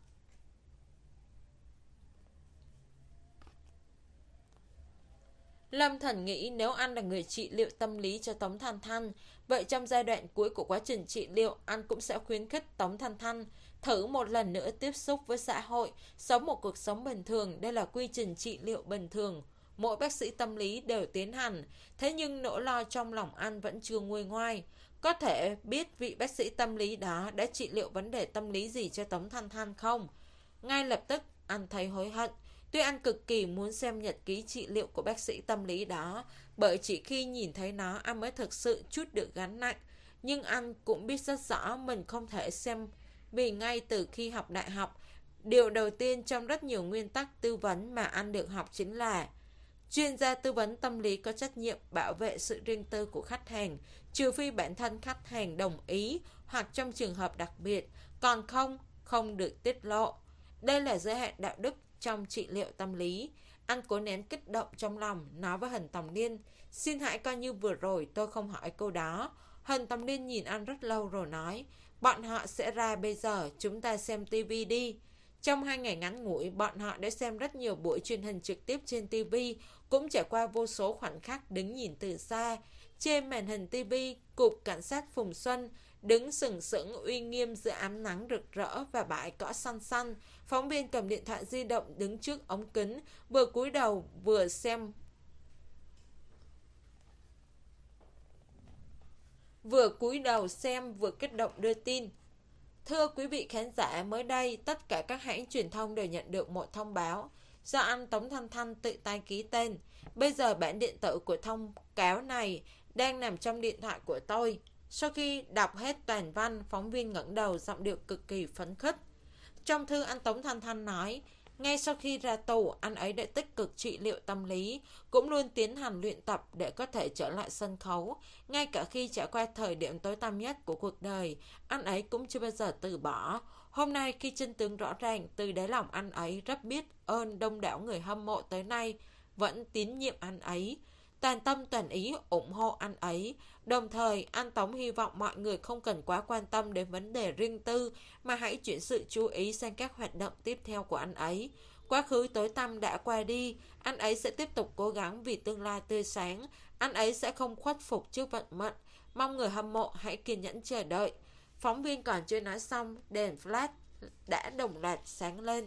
Lâm Thần nghĩ nếu anh là người trị liệu tâm lý cho Tống Thanh Thanh, vậy trong giai đoạn cuối của quá trình trị liệu, anh cũng sẽ khuyến khích Tống Thanh Thanh thử một lần nữa tiếp xúc với xã hội, sống một cuộc sống bình thường. Đây là quy trình trị liệu bình thường, mỗi bác sĩ tâm lý đều tiến hành. Thế nhưng nỗi lo trong lòng anh vẫn chưa nguôi ngoai. Có thể biết vị bác sĩ tâm lý đó đã trị liệu vấn đề tâm lý gì cho Tống Thanh Thanh không? Ngay lập tức anh thấy hối hận. Tuy anh cực kỳ muốn xem nhật ký trị liệu của bác sĩ tâm lý đó, bởi chỉ khi nhìn thấy nó anh mới thực sự chút được gánh nặng. Nhưng anh cũng biết rất rõ mình không thể xem, vì ngay từ khi học đại học, điều đầu tiên trong rất nhiều nguyên tắc tư vấn mà anh được học chính là chuyên gia tư vấn tâm lý có trách nhiệm bảo vệ sự riêng tư của khách hàng, trừ phi bản thân khách hàng đồng ý hoặc trong trường hợp đặc biệt, còn không, không được tiết lộ. Đây là giới hạn đạo đức trong trị liệu tâm lý. Anh cố nén kích động trong lòng, nói với Hình Tòng Niên, xin hãy coi như vừa rồi tôi không hỏi câu đó. Hình Tòng Niên nhìn anh rất lâu rồi nói, bọn họ sẽ ra bây giờ, chúng ta xem tivi đi. Trong hai ngày ngắn ngủi, bọn họ đã xem rất nhiều buổi truyền hình trực tiếp trên tivi, cũng trải qua vô số khoảnh khắc đứng nhìn từ xa. Trên màn hình tivi, cục cảnh sát Phùng Xuân đứng sừng sững uy nghiêm giữa ánh nắng rực rỡ và bãi cỏ xanh xanh. Phóng viên cầm điện thoại di động đứng trước ống kính, vừa cúi đầu vừa xem vừa cúi đầu xem vừa kích động đưa tin. Thưa quý vị khán giả, mới đây tất cả các hãng truyền thông đều nhận được một thông báo do anh Tống Thanh Thanh tự tay ký tên. Bây giờ bản điện tử của thông cáo này đang nằm trong điện thoại của tôi. Sau khi đọc hết toàn văn, phóng viên ngẩng đầu giọng điệu cực kỳ phấn khích. Trong thư, anh Tống Thanh Thanh nói, ngay sau khi ra tù, anh ấy đã tích cực trị liệu tâm lý, cũng luôn tiến hành luyện tập để có thể trở lại sân khấu. Ngay cả khi trải qua thời điểm tối tăm nhất của cuộc đời, anh ấy cũng chưa bao giờ từ bỏ. Hôm nay khi chân tướng rõ ràng, từ đáy lòng anh ấy rất biết ơn đông đảo người hâm mộ tới nay vẫn tín nhiệm anh ấy, toàn tâm toàn ý ủng hộ anh ấy. Đồng thời, anh Tống hy vọng mọi người không cần quá quan tâm đến vấn đề riêng tư, mà hãy chuyển sự chú ý sang các hoạt động tiếp theo của anh ấy. Quá khứ tối tăm đã qua đi, anh ấy sẽ tiếp tục cố gắng vì tương lai tươi sáng. Anh ấy sẽ không khuất phục trước vận mệnh. Mong người hâm mộ hãy kiên nhẫn chờ đợi. Phóng viên còn chưa nói xong, đèn flash đã đồng loạt sáng lên.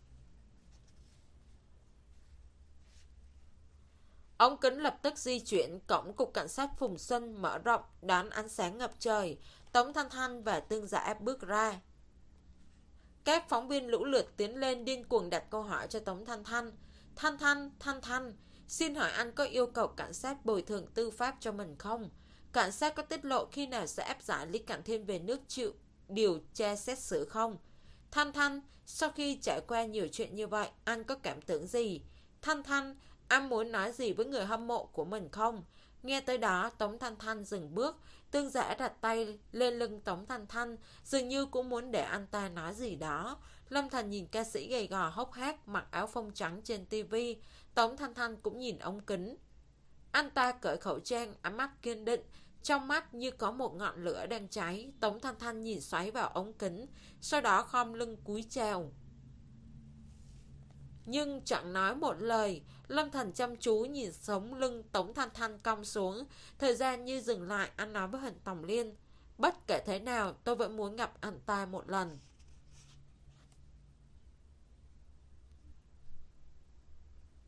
Ống kính lập tức di chuyển, cổng cục cảnh sát Phùng Xuân mở rộng đón ánh sáng ngập trời. Tống Thanh Thanh và Tương Giã bước ra. Các phóng viên lũ lượt tiến lên điên cuồng đặt câu hỏi cho Tống Thanh Thanh. Thanh Thanh, Thanh Thanh, xin hỏi anh có yêu cầu cảnh sát bồi thường tư pháp cho mình không? Cảnh sát có tiết lộ khi nào sẽ áp giải Lý Cảnh Thiên về nước chịu điều tra xét xử không? Thanh Thanh, sau khi trải qua nhiều chuyện như vậy, anh có cảm tưởng gì? Thanh Thanh, anh muốn nói gì với người hâm mộ của mình không? Nghe tới đó, Tống Thanh Thanh dừng bước. Tương Giã đặt tay lên lưng Tống Thanh Thanh, dường như cũng muốn để anh ta nói gì đó. Lâm Thành nhìn ca sĩ gầy gò hốc hác mặc áo phông trắng trên tivi. Tống Thanh Thanh cũng nhìn ống kính. Anh ta cởi khẩu trang, ánh mắt kiên định, trong mắt như có một ngọn lửa đang cháy. Tống Thanh Thanh nhìn xoáy vào ống kính, sau đó khom lưng cúi chào, nhưng chẳng nói một lời. Lâm Thành chăm chú nhìn sống lưng Tống Thanh Thanh cong xuống. Thời gian như dừng lại, anh nói với Hình Tòng Liên, bất kể thế nào tôi vẫn muốn gặp anh ta một lần.